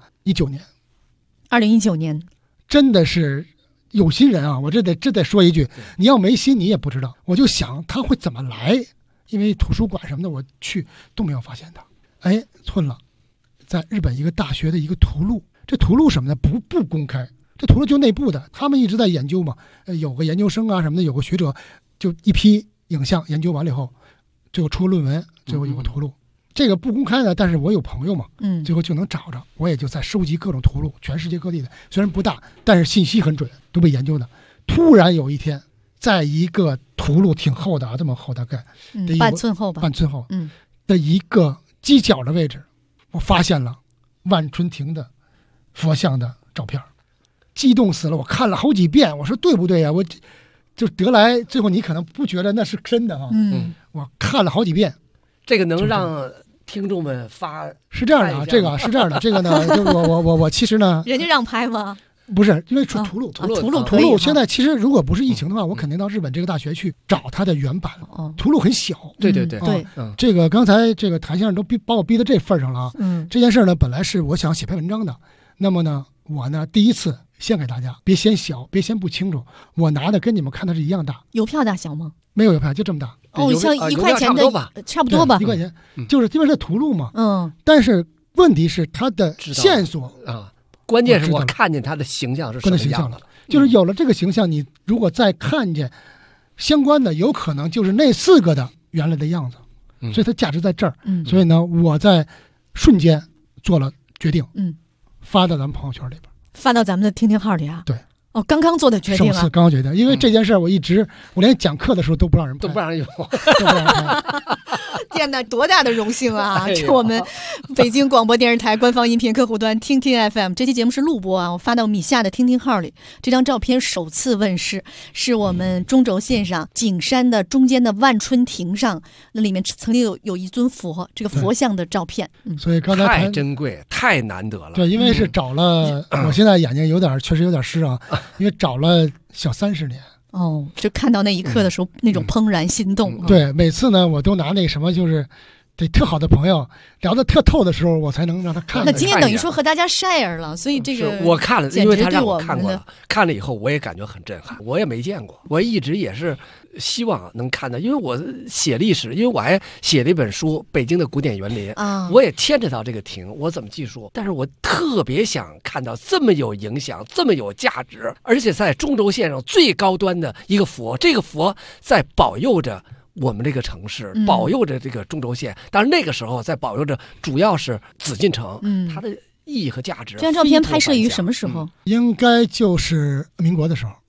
2019年， 真的是有心人啊！我这得说一句，你要没心你也不知道。我就想他会怎么来，因为图书馆什么的我去都没有发现他。哎，寸了，在日本一个大学的一个图录，这图录什么的不公开。这图录就内部的，他们一直在研究嘛，有个研究生啊什么的，有个学者，就一批影像研究完了以后，最后出论文，最后有个图录。这个不公开的，但是我有朋友嘛，最后就能找着。我也就在收集各种图录，全世界各地的，虽然不大，但是信息很准，都被研究的。突然有一天，在一个图录挺厚的啊，这么厚大概， 半寸厚吧， 半寸厚，的一个犄角的位置，我发现了万春亭的佛像的照片。激动死了！我看了好几遍，我说对不对呀？我就得来，最后你可能不觉得那是真的啊。我看了好几遍， 这个能让听众们发是这样的啊，这个是这样的，这个呢，就我其实呢， 人家让拍吗？ 不是，因为图录现在其实如果不是疫情的话，我肯定到日本这个大学去找它的原版了。图录很小， 对， 这个刚才这个谭先生都把我逼到这份上了啊。这件事呢，本来是我想写篇文章的，那么呢，我呢第一次。献给大家，别嫌小，别嫌不清楚。我拿的跟你们看的是一样大， 邮票大小吗？ 没有邮票，就这么大。 哦，像1块钱的，差不多吧 ，1块钱，就是因为是图录嘛。但是问题是它的线索啊，关键是我看见它的形象是什么样了。 就是有了这个形象，你如果再看见相关的，有可能就是那4个的原来的样子。所以它价值在这儿。所以呢，我在瞬间做了决定，发到咱们朋友圈里边。 发到咱们的听听号里啊？ 对， 刚刚做的决定啊！ 首次刚刚决定，因为这件事我连讲课的时候都不让人拍， 都不让人用， 都不让人拍。 天哪，多大的荣幸啊！这我们北京广播电视台官方音频客户端听听 FM 这期节目是录播啊，我发到米夏的听听号里。这张照片首次问世，是我们中轴线上景山的中间的万春亭上，那里面曾经有一尊佛，这个佛像的照片。 所以刚才太珍贵，太难得了。 对，因为是找了，我现在眼睛确实有点湿啊，因为找了小30年。 就看到那一刻的时候，那种怦然心动。 对，每次呢，我都拿那什么，就是得特好的朋友聊得特透的时候，我才能让他看。 那今天等于说和大家 share 了，所以这个我看了，因为他让我看过了，看了以后我也感觉很震撼，我也没见过，我一直也是希望能看到，因为我写历史，因为我还写了一本书《北京的古典园林》我也牵扯到这个亭，我怎么记述？但是我特别想看到这么有影响、这么有价值，而且在中轴线上最高端的一个佛，这个佛在保佑着我们这个城市，保佑着这个中轴线。当然那个时候在保佑着，主要是紫禁城，它的意义和价值。 这张照片拍摄于什么时候？ 应该就是民国的时候。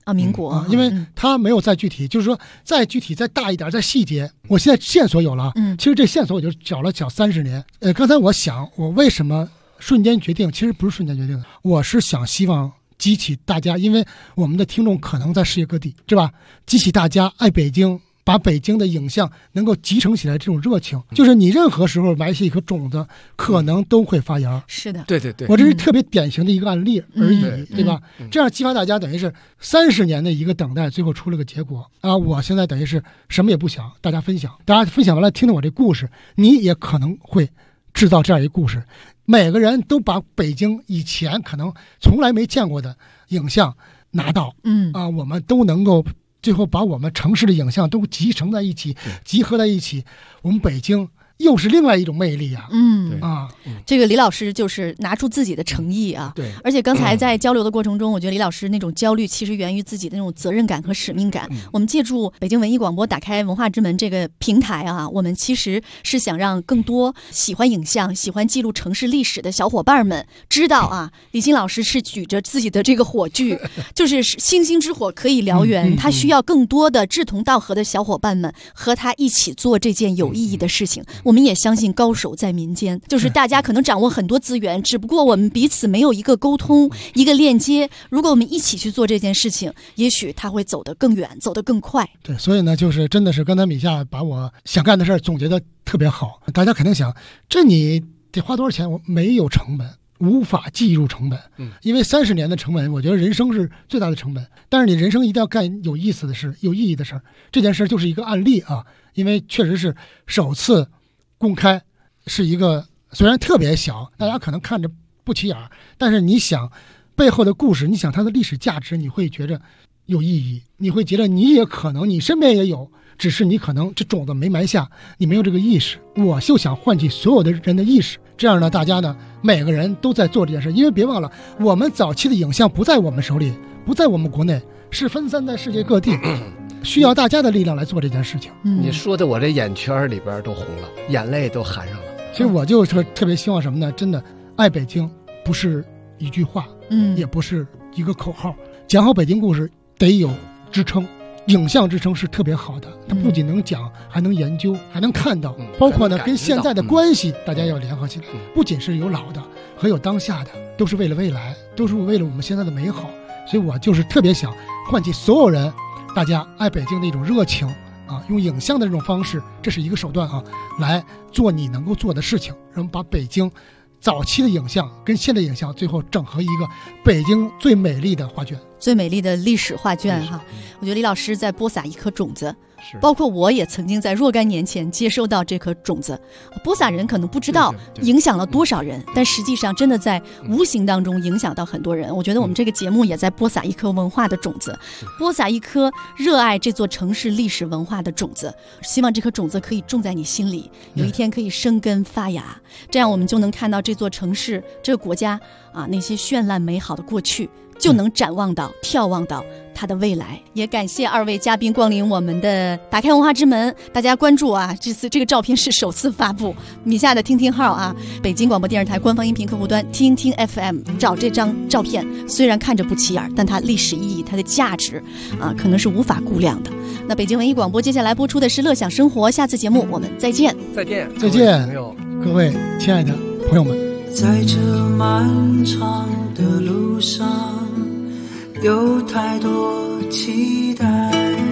啊，民国， 因为它没有再具体，就是说再具体、再大一点、再细节。我现在线索有了，其实这线索我就搅30年。刚才我想，我为什么瞬间决定？其实不是瞬间决定的，我是希望激起大家，因为我们的听众可能在世界各地，是吧？激起大家爱北京，把北京的影像能够集成起来，这种热情，就是你任何时候埋下一颗种子，可能都会发芽。 是的， 对对对， 我这是特别典型的一个案例而已，对吧？这样激发大家，等于是30年的一个等待，最后出了个结果啊！我现在等于是什么也不想，大家分享完了，听听我这故事，你也可能会制造这样一个故事。每个人都把北京以前可能从来没见过的影像拿到，我们都能够最后把我们城市的影像都集成在一起，集合在一起，我们北京又是另外一种魅力啊！ 这个李老师就是拿出自己的诚意啊。 对， 而且刚才在交流的过程中，我觉得李老师那种焦虑其实源于自己的那种责任感和使命感。我们借助北京文艺广播打开文化之门这个平台啊，我们其实是想让更多喜欢影像、喜欢记录城市历史的小伙伴们知道啊，李欣老师是举着自己的这个火炬，就是星星之火可以燎原，他需要更多的志同道合的小伙伴们和他一起做这件有意义的事情。我们也相信高手在民间，就是大家可能掌握很多资源，只不过我们彼此没有一个沟通、一个链接。如果我们一起去做这件事情，也许它会走得更远，走得更快。 对，所以呢，就是真的是刚才米夏把我想干的事儿总结的特别好。大家肯定想，这你得花多少钱？我没有成本，无法计入成本。因为30年的成本，我觉得人生是最大的成本。但是你人生一定要干有意思的事、有意义的事儿。这件事就是一个案例啊，因为确实是首次公开，是一个虽然特别小，大家可能看着不起眼，但是你想背后的故事，你想它的历史价值，你会觉着有意义，你会觉得你也可能你身边也有，只是你可能这种子没埋下，你没有这个意识。我就想唤起所有的人的意识，这样呢，大家呢每个人都在做这件事。因为别忘了，我们早期的影像不在我们手里，不在我们国内，是分散在世界各地。需要大家的力量来做这件事情。 你说的我这眼圈里边都红了，眼泪都含上了。 其实我就是特别希望什么呢？真的爱北京不是一句话，也不是一个口号。讲好北京故事得有支撑，影像支撑是特别好的。它不仅能讲，还能研究，还能看到，包括呢跟现在的关系，大家要联合起来。不仅是有老的和有当下的，都是为了未来，都是为了我们现在的美好。所以我就是特别想唤起所有人。大家爱北京的一种热情啊，用影像的这种方式，这是一个手段啊，来做你能够做的事情，然后把北京早期的影像跟现在影像最后整合一个北京最美丽的画卷， 最美丽的历史画卷哈。我觉得李老师在播撒一颗种子，包括我也曾经在若干年前接收到这颗种子。播撒人可能不知道影响了多少人，但实际上真的在无形当中影响到很多人。我觉得我们这个节目也在播撒一颗文化的种子，播撒一颗热爱这座城市历史文化的种子。希望这颗种子可以种在你心里，有一天可以生根发芽，这样我们就能看到这座城市、这个国家啊那些绚烂美好的过去，就能展望到、眺望到它的未来。也感谢2位嘉宾光临我们的打开文化之门，大家关注啊！这次这个照片是首次发布，米夏的听听号啊，北京广播电视台官方音频客户端听听 FM 找这张照片，虽然看着不起眼，但它历史意义、它的价值啊，可能是无法估量的。那北京文艺广播接下来播出的是《乐享生活》，下次节目我们再见， 再见， 再见，各位亲爱的朋友们， 在这漫长的路上。有太多期待，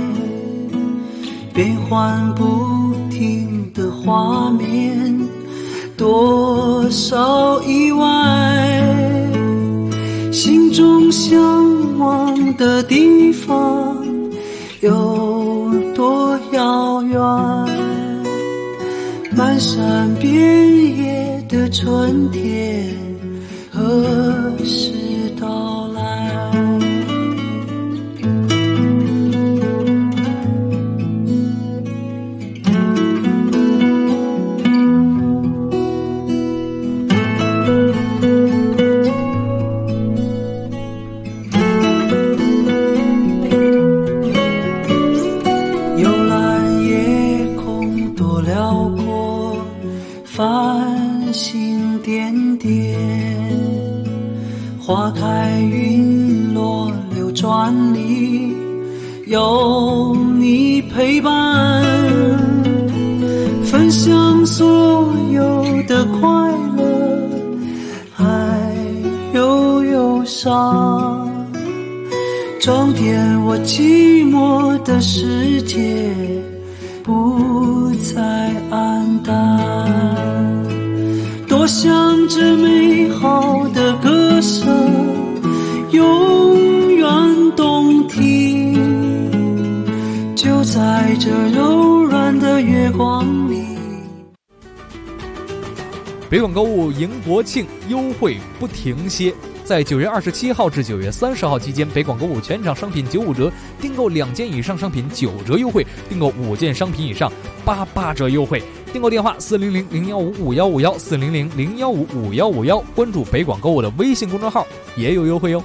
变幻不停的画面，多少意外，心中向往的地方有多遥远，漫山遍野的春天何时到来？花开云落，柳转里，有你陪伴，分享所有的快乐，还有忧伤，装点我寂寞的世界，不再黯淡。多想这美好的歌声永远动听，就在这柔软的月光里。 北广购物迎国庆，优惠不停歇。在9月27号至9月30号期间，北广购物全场商品95折，订购2件以上商品9折优惠，订购5件商品以上88折优惠。订购电话400-015-5151 400-015-5151，关注北广购物的微信公众号也有优惠哟。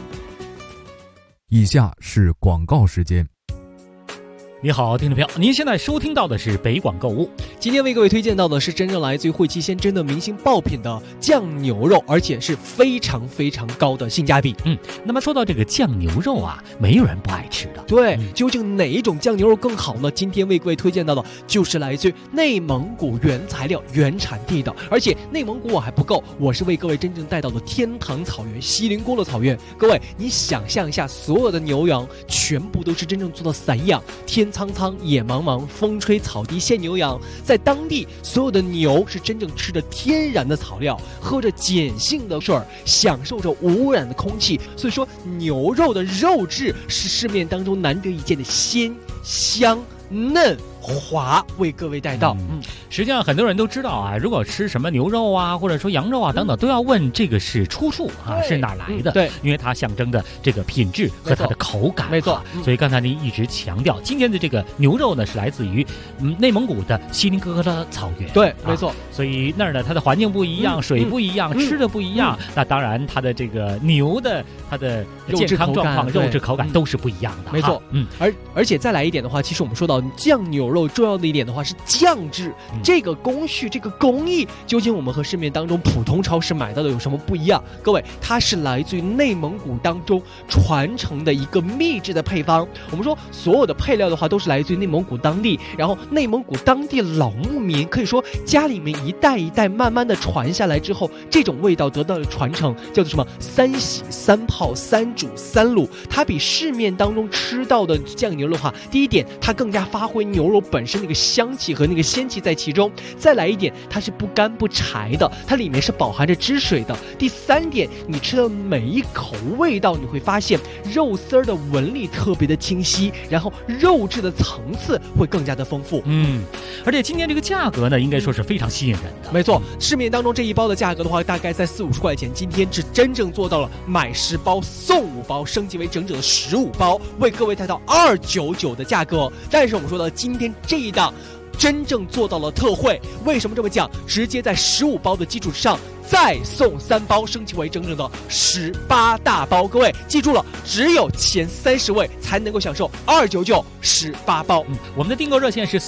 以下是广告时间。 你好，听众朋友，您现在收听到的是北广购物。 今天为各位推荐到的是真正来自于汇七鲜真的明星爆品的酱牛肉，而且是非常非常高的性价比。 那么说到这个酱牛肉啊，没有人不爱吃的。 对，究竟哪一种酱牛肉更好呢？今天为各位推荐到的就是来自于内蒙古原材料原产地的，而且内蒙古我还不够，我是为各位真正带到的天堂草原锡林郭勒草原。各位，你想象一下，所有的牛羊全部都是真正做到散养，天苍苍野茫茫，风吹草低见牛羊。在当地所有的牛是真正吃着天然的草料，喝着碱性的水，享受着无污染的空气，所以说牛肉的肉质是市面当中难得一见的鲜香嫩滑，为各位带到。 实际上很多人都知道啊，如果吃什么牛肉啊，或者说羊肉啊等等，都要问这个是出处啊，是哪来的？ 对， 因为它象征的这个品质和它的口感。 没错， 所以刚才您一直强调，今天的这个牛肉呢是来自于内蒙古的锡林郭勒草原。 对，没错。 所以那儿呢，它的环境不一样，水不一样，吃的不一样。那当然，它的这个牛的它的健康状况、肉质口感都是不一样的。 没错，而且再来一点的话，其实我们说到酱牛肉重要的一点的话是酱制，这个工序、这个工艺，究竟我们和市面当中普通超市买到的有什么不一样？各位，它是来自于内蒙古当中传承的一个秘制的配方。我们说所有的配料的话都是来自于内蒙古当地，然后内蒙古当地老牧民可以说家里面一代一代慢慢的传下来之后，这种味道得到了传承，叫做什么3洗3泡3煮3卤。它比市面当中吃到的酱牛肉的话，第一点它更加发挥牛肉本身那个香气和那个鲜气在其中，再来一点它是不干不柴的，它里面是饱含着汁水的。第三点，你吃的每一口味道你会发现肉丝儿的纹理特别的清晰，然后肉质的层次会更加的丰富。 而且今天这个价格呢，应该说是非常吸引人的。 没错，市面当中这一包的价格的话大概在40-50块钱，今天是真正做到了买10包送5包，升级为整整的15包，为各位带到299的价格。但是我们说到今天这一档真正做到了特惠，为什么这么讲？直接在15包的基础上再送3包，升级为整整的18大包。各位记住了，只有前30位才能够享受299 18包。 我们的订购热线是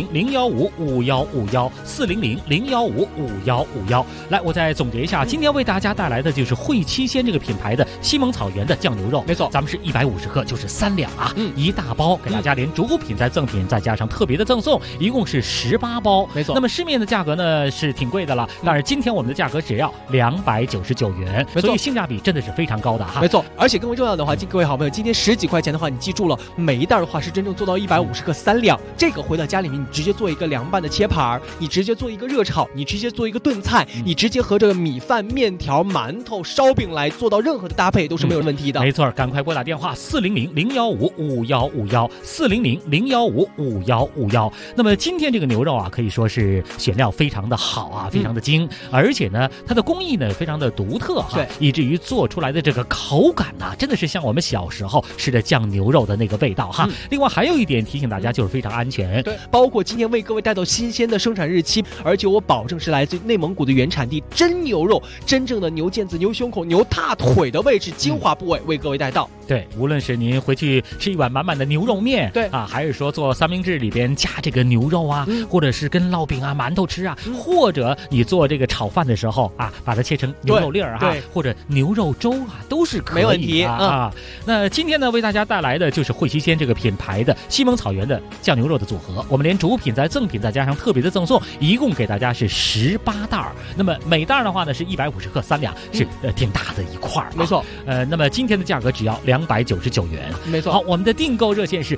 400-015-5151 400-015-5151。来，我再总结一下，今天为大家带来的就是汇七鲜这个品牌的西蒙草原的酱牛肉。 没错， 咱们是150克，就是3两啊，一大包，给大家连主品再赠品，再加上特别的赠送，一共是18包。 没错， 那么市面的价格呢是挺贵的了，但是今天我们的价格只要299元，所以性价比真的是非常高的哈。 没错，而且更为重要的话，各位好朋友，今天10几块钱的话，你记住了，每一袋的话是真正做到150克3两。这个回到家里面，你直接做一个凉拌的切盘，你直接做一个热炒，你直接做一个炖菜，你直接和这个米饭、面条、馒头、烧饼来做到任何的搭配都是没有问题的。 没错，赶快拨打电话400-015-5151 400-015-5151。那么今天这个牛肉啊，可以说是选料非常的好啊，非常的精，而且呢，它的工艺呢非常的独特哈， 对， 以至于做出来的这个口感呢，真的是像我们小时候吃的酱牛肉的那个味道哈。另外还有一点提醒大家，就是非常安全， 对，包括今天为各位带到新鲜的生产日期，而且我保证是来自内蒙古的原产地真牛肉，真正的牛腱子、牛胸口、牛大腿的位置精华部位为各位带到。 对，无论是您回去吃一碗满满的牛肉面， 对啊，还是说做三明治里边加这个牛肉啊，或者是跟烙饼啊、馒头吃啊，或者你做这个炒饭的时候啊，把它切成牛肉粒儿哈，或者牛肉粥啊，都是可以的， 没问题啊。那今天呢，为大家带来的就是汇西鲜这个品牌的西蒙草原的酱牛肉的组合，我们连主品再赠品再加上特别的赠送，一共给大家是18袋儿。那么每袋的话呢是150克3两，是挺大的一块儿， 没错。 那么今天的价格只要299元， 没错。 好，我们的订购热线是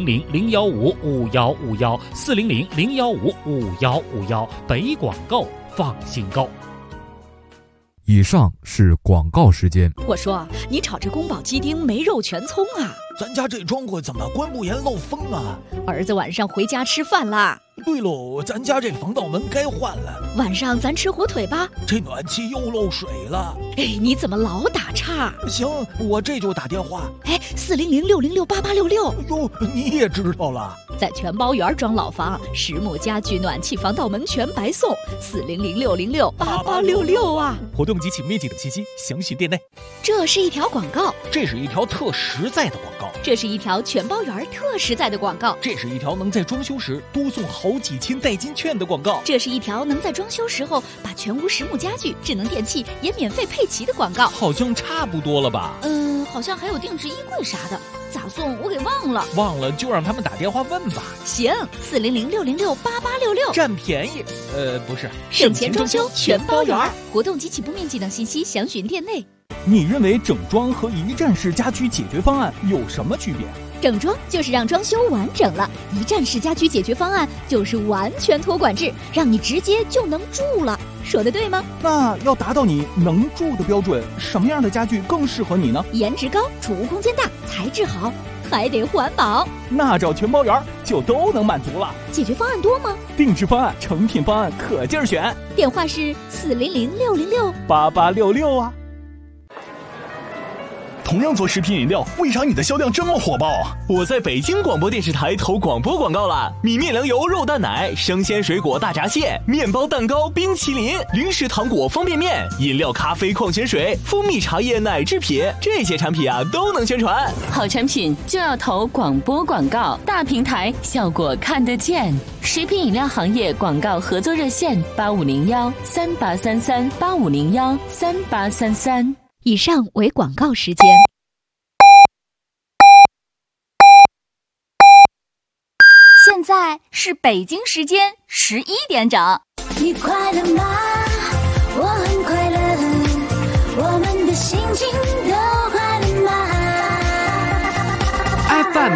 400-015-5151，400-015-5151，北广购放心购。 以上是广告时间。 我说，你炒这宫保鸡丁没肉全葱啊？ 咱家这窗户怎么关不严漏风啊？ 儿子晚上回家吃饭啦。 对喽，咱家这防盗门该换了。 晚上咱吃火腿吧。 这暖气又漏水了。 哎，你怎么老打岔？ 行，我这就打电话。 哎，400-606-8866。 哟，你也知道了。 在全包园装老房，实木家具、暖气、防盗门全白送。400-606-8866啊！ 活动及起步面积等信息详询店内。 这是一条广告。 这是一条特实在的广告。 这是一条全包园特实在的广告。 这是一条能在装修时多送好几千代金券的广告。 这是一条能在装修时候把全屋实木家具、智能电器也免费配齐的广告。 好像差不多了吧？ 好像还有定制衣柜啥的，咋送我给忘了。 忘了就让他们打电话问吧。 行，400-606-8866， 占便宜。不是， 省钱装修全包园。活动及起步面积等信息详询店内。 你认为整装和一站式家居解决方案有什么区别？ 整装就是让装修完整了，一站式家居解决方案就是完全托管制，让你直接就能住了。说的对吗？ 那要达到你能住的标准，什么样的家具更适合你呢？ 颜值高，储物空间大，材质好，还得环保。 那找全包园就都能满足了。 解决方案多吗？ 定制方案、成品方案可劲儿选。 电话是 400-606-8866啊。 同样做食品饮料，为啥你的销量这么火爆？我在北京广播电视台投广播广告了，米面粮油肉蛋奶、生鲜水果大闸蟹、面包蛋糕、冰淇淋、零食糖果、方便面、饮料、咖啡、矿泉水、蜂蜜茶叶、奶制品，这些产品啊都能宣传。 好产品就要投广播广告，大平台效果看得见。食品饮料行业广告合作热线8501-3833-8501-3833。 以上为广告时间。 现在是北京时间11点整。 你快乐吗？我很快乐，我们的心情都快乐吗 ？FM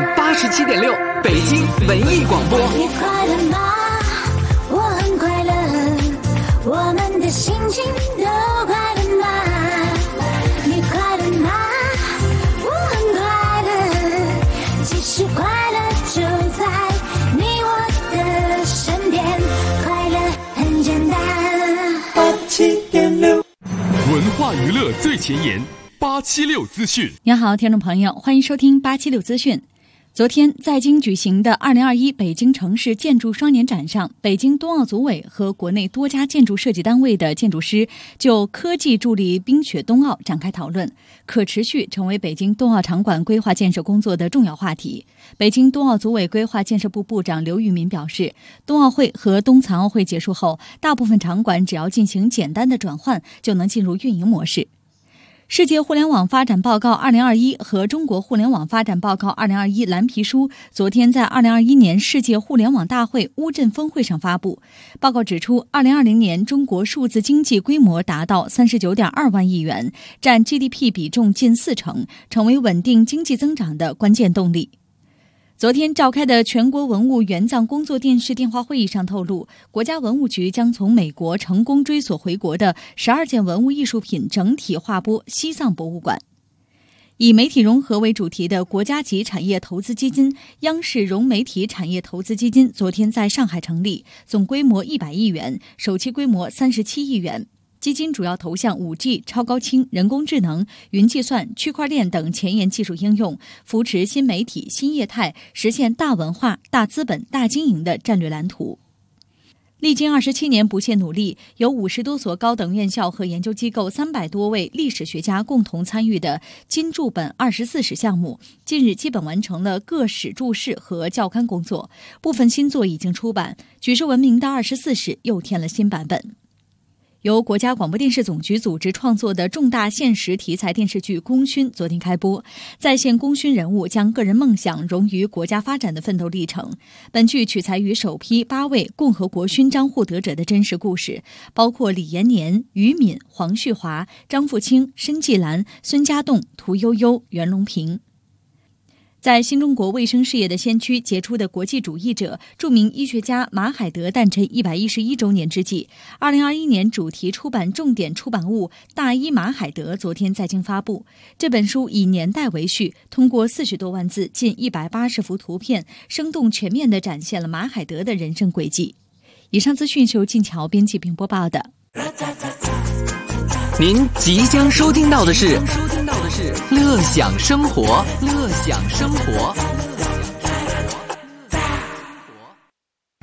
87.6，北京文艺广播。 你快乐吗？我很快乐，我们的心情都快乐吗？你快乐吗？我很快乐，其实快乐就在你我的身边，快乐很简单。87.6， 文化娱乐最前沿，876资讯。 您好，听众朋友，欢迎收听876资讯。昨天在京举行的2021北京城市建筑双年展上，北京冬奥组委和国内多家建筑设计单位的建筑师就科技助力冰雪冬奥展开讨论，可持续成为北京冬奥场馆规划建设工作的重要话题。北京冬奥组委规划建设部部长刘玉民表示，冬奥会和冬残奥会结束后，大部分场馆只要进行简单的转换，就能进入运营模式。世界互联网发展报告2021和中国互联网发展报告2021蓝皮书昨天在2021年世界互联网大会乌镇峰会上发布。报告指出，2020年中国数字经济规模达到39.2万亿元，占 GDP 比重近40%，成为稳定经济增长的关键动力。昨天召开的全国文物援藏工作电视电话会议上透露，国家文物局将从美国成功追索回国的12件文物艺术品整体划拨西藏博物馆。以媒体融合为主题的国家级产业投资基金央视融媒体产业投资基金昨天在上海成立，总规模100亿元，首期规模37亿元。基金主要投向 5G、超高清、人工智能、云计算、区块链等前沿技术应用，扶持新媒体、新业态，实现大文化、大资本、大经营的战略蓝图。历经27年不懈努力，由50多所高等院校和研究机构300多位历史学家共同参与的金注本24史项目，近日基本完成了各史注释和校勘工作，部分新作已经出版，举世闻名的24史又添了新版本。 由国家广播电视总局组织创作的重大现实题材电视剧《功勋》昨天开播，再现功勋人物将个人梦想融于国家发展的奋斗历程。本剧取材于首批8位共和国勋章获得者的真实故事，包括李延年、于敏、黄旭华、张富清、申纪兰、孙家栋、屠呦呦、袁隆平。在新中国卫生事业的先驱、杰出的国际主义者、著名医学家马海德诞辰111周年之际，2021年主题出版重点出版物《大医马海德》昨天在京发布。这本书以年代为序，通过40多万字、近180幅图片，生动全面地展现了马海德的人生轨迹。以上资讯是由静桥编辑并播报的。 您即将收听到的是乐享生活，乐享生活。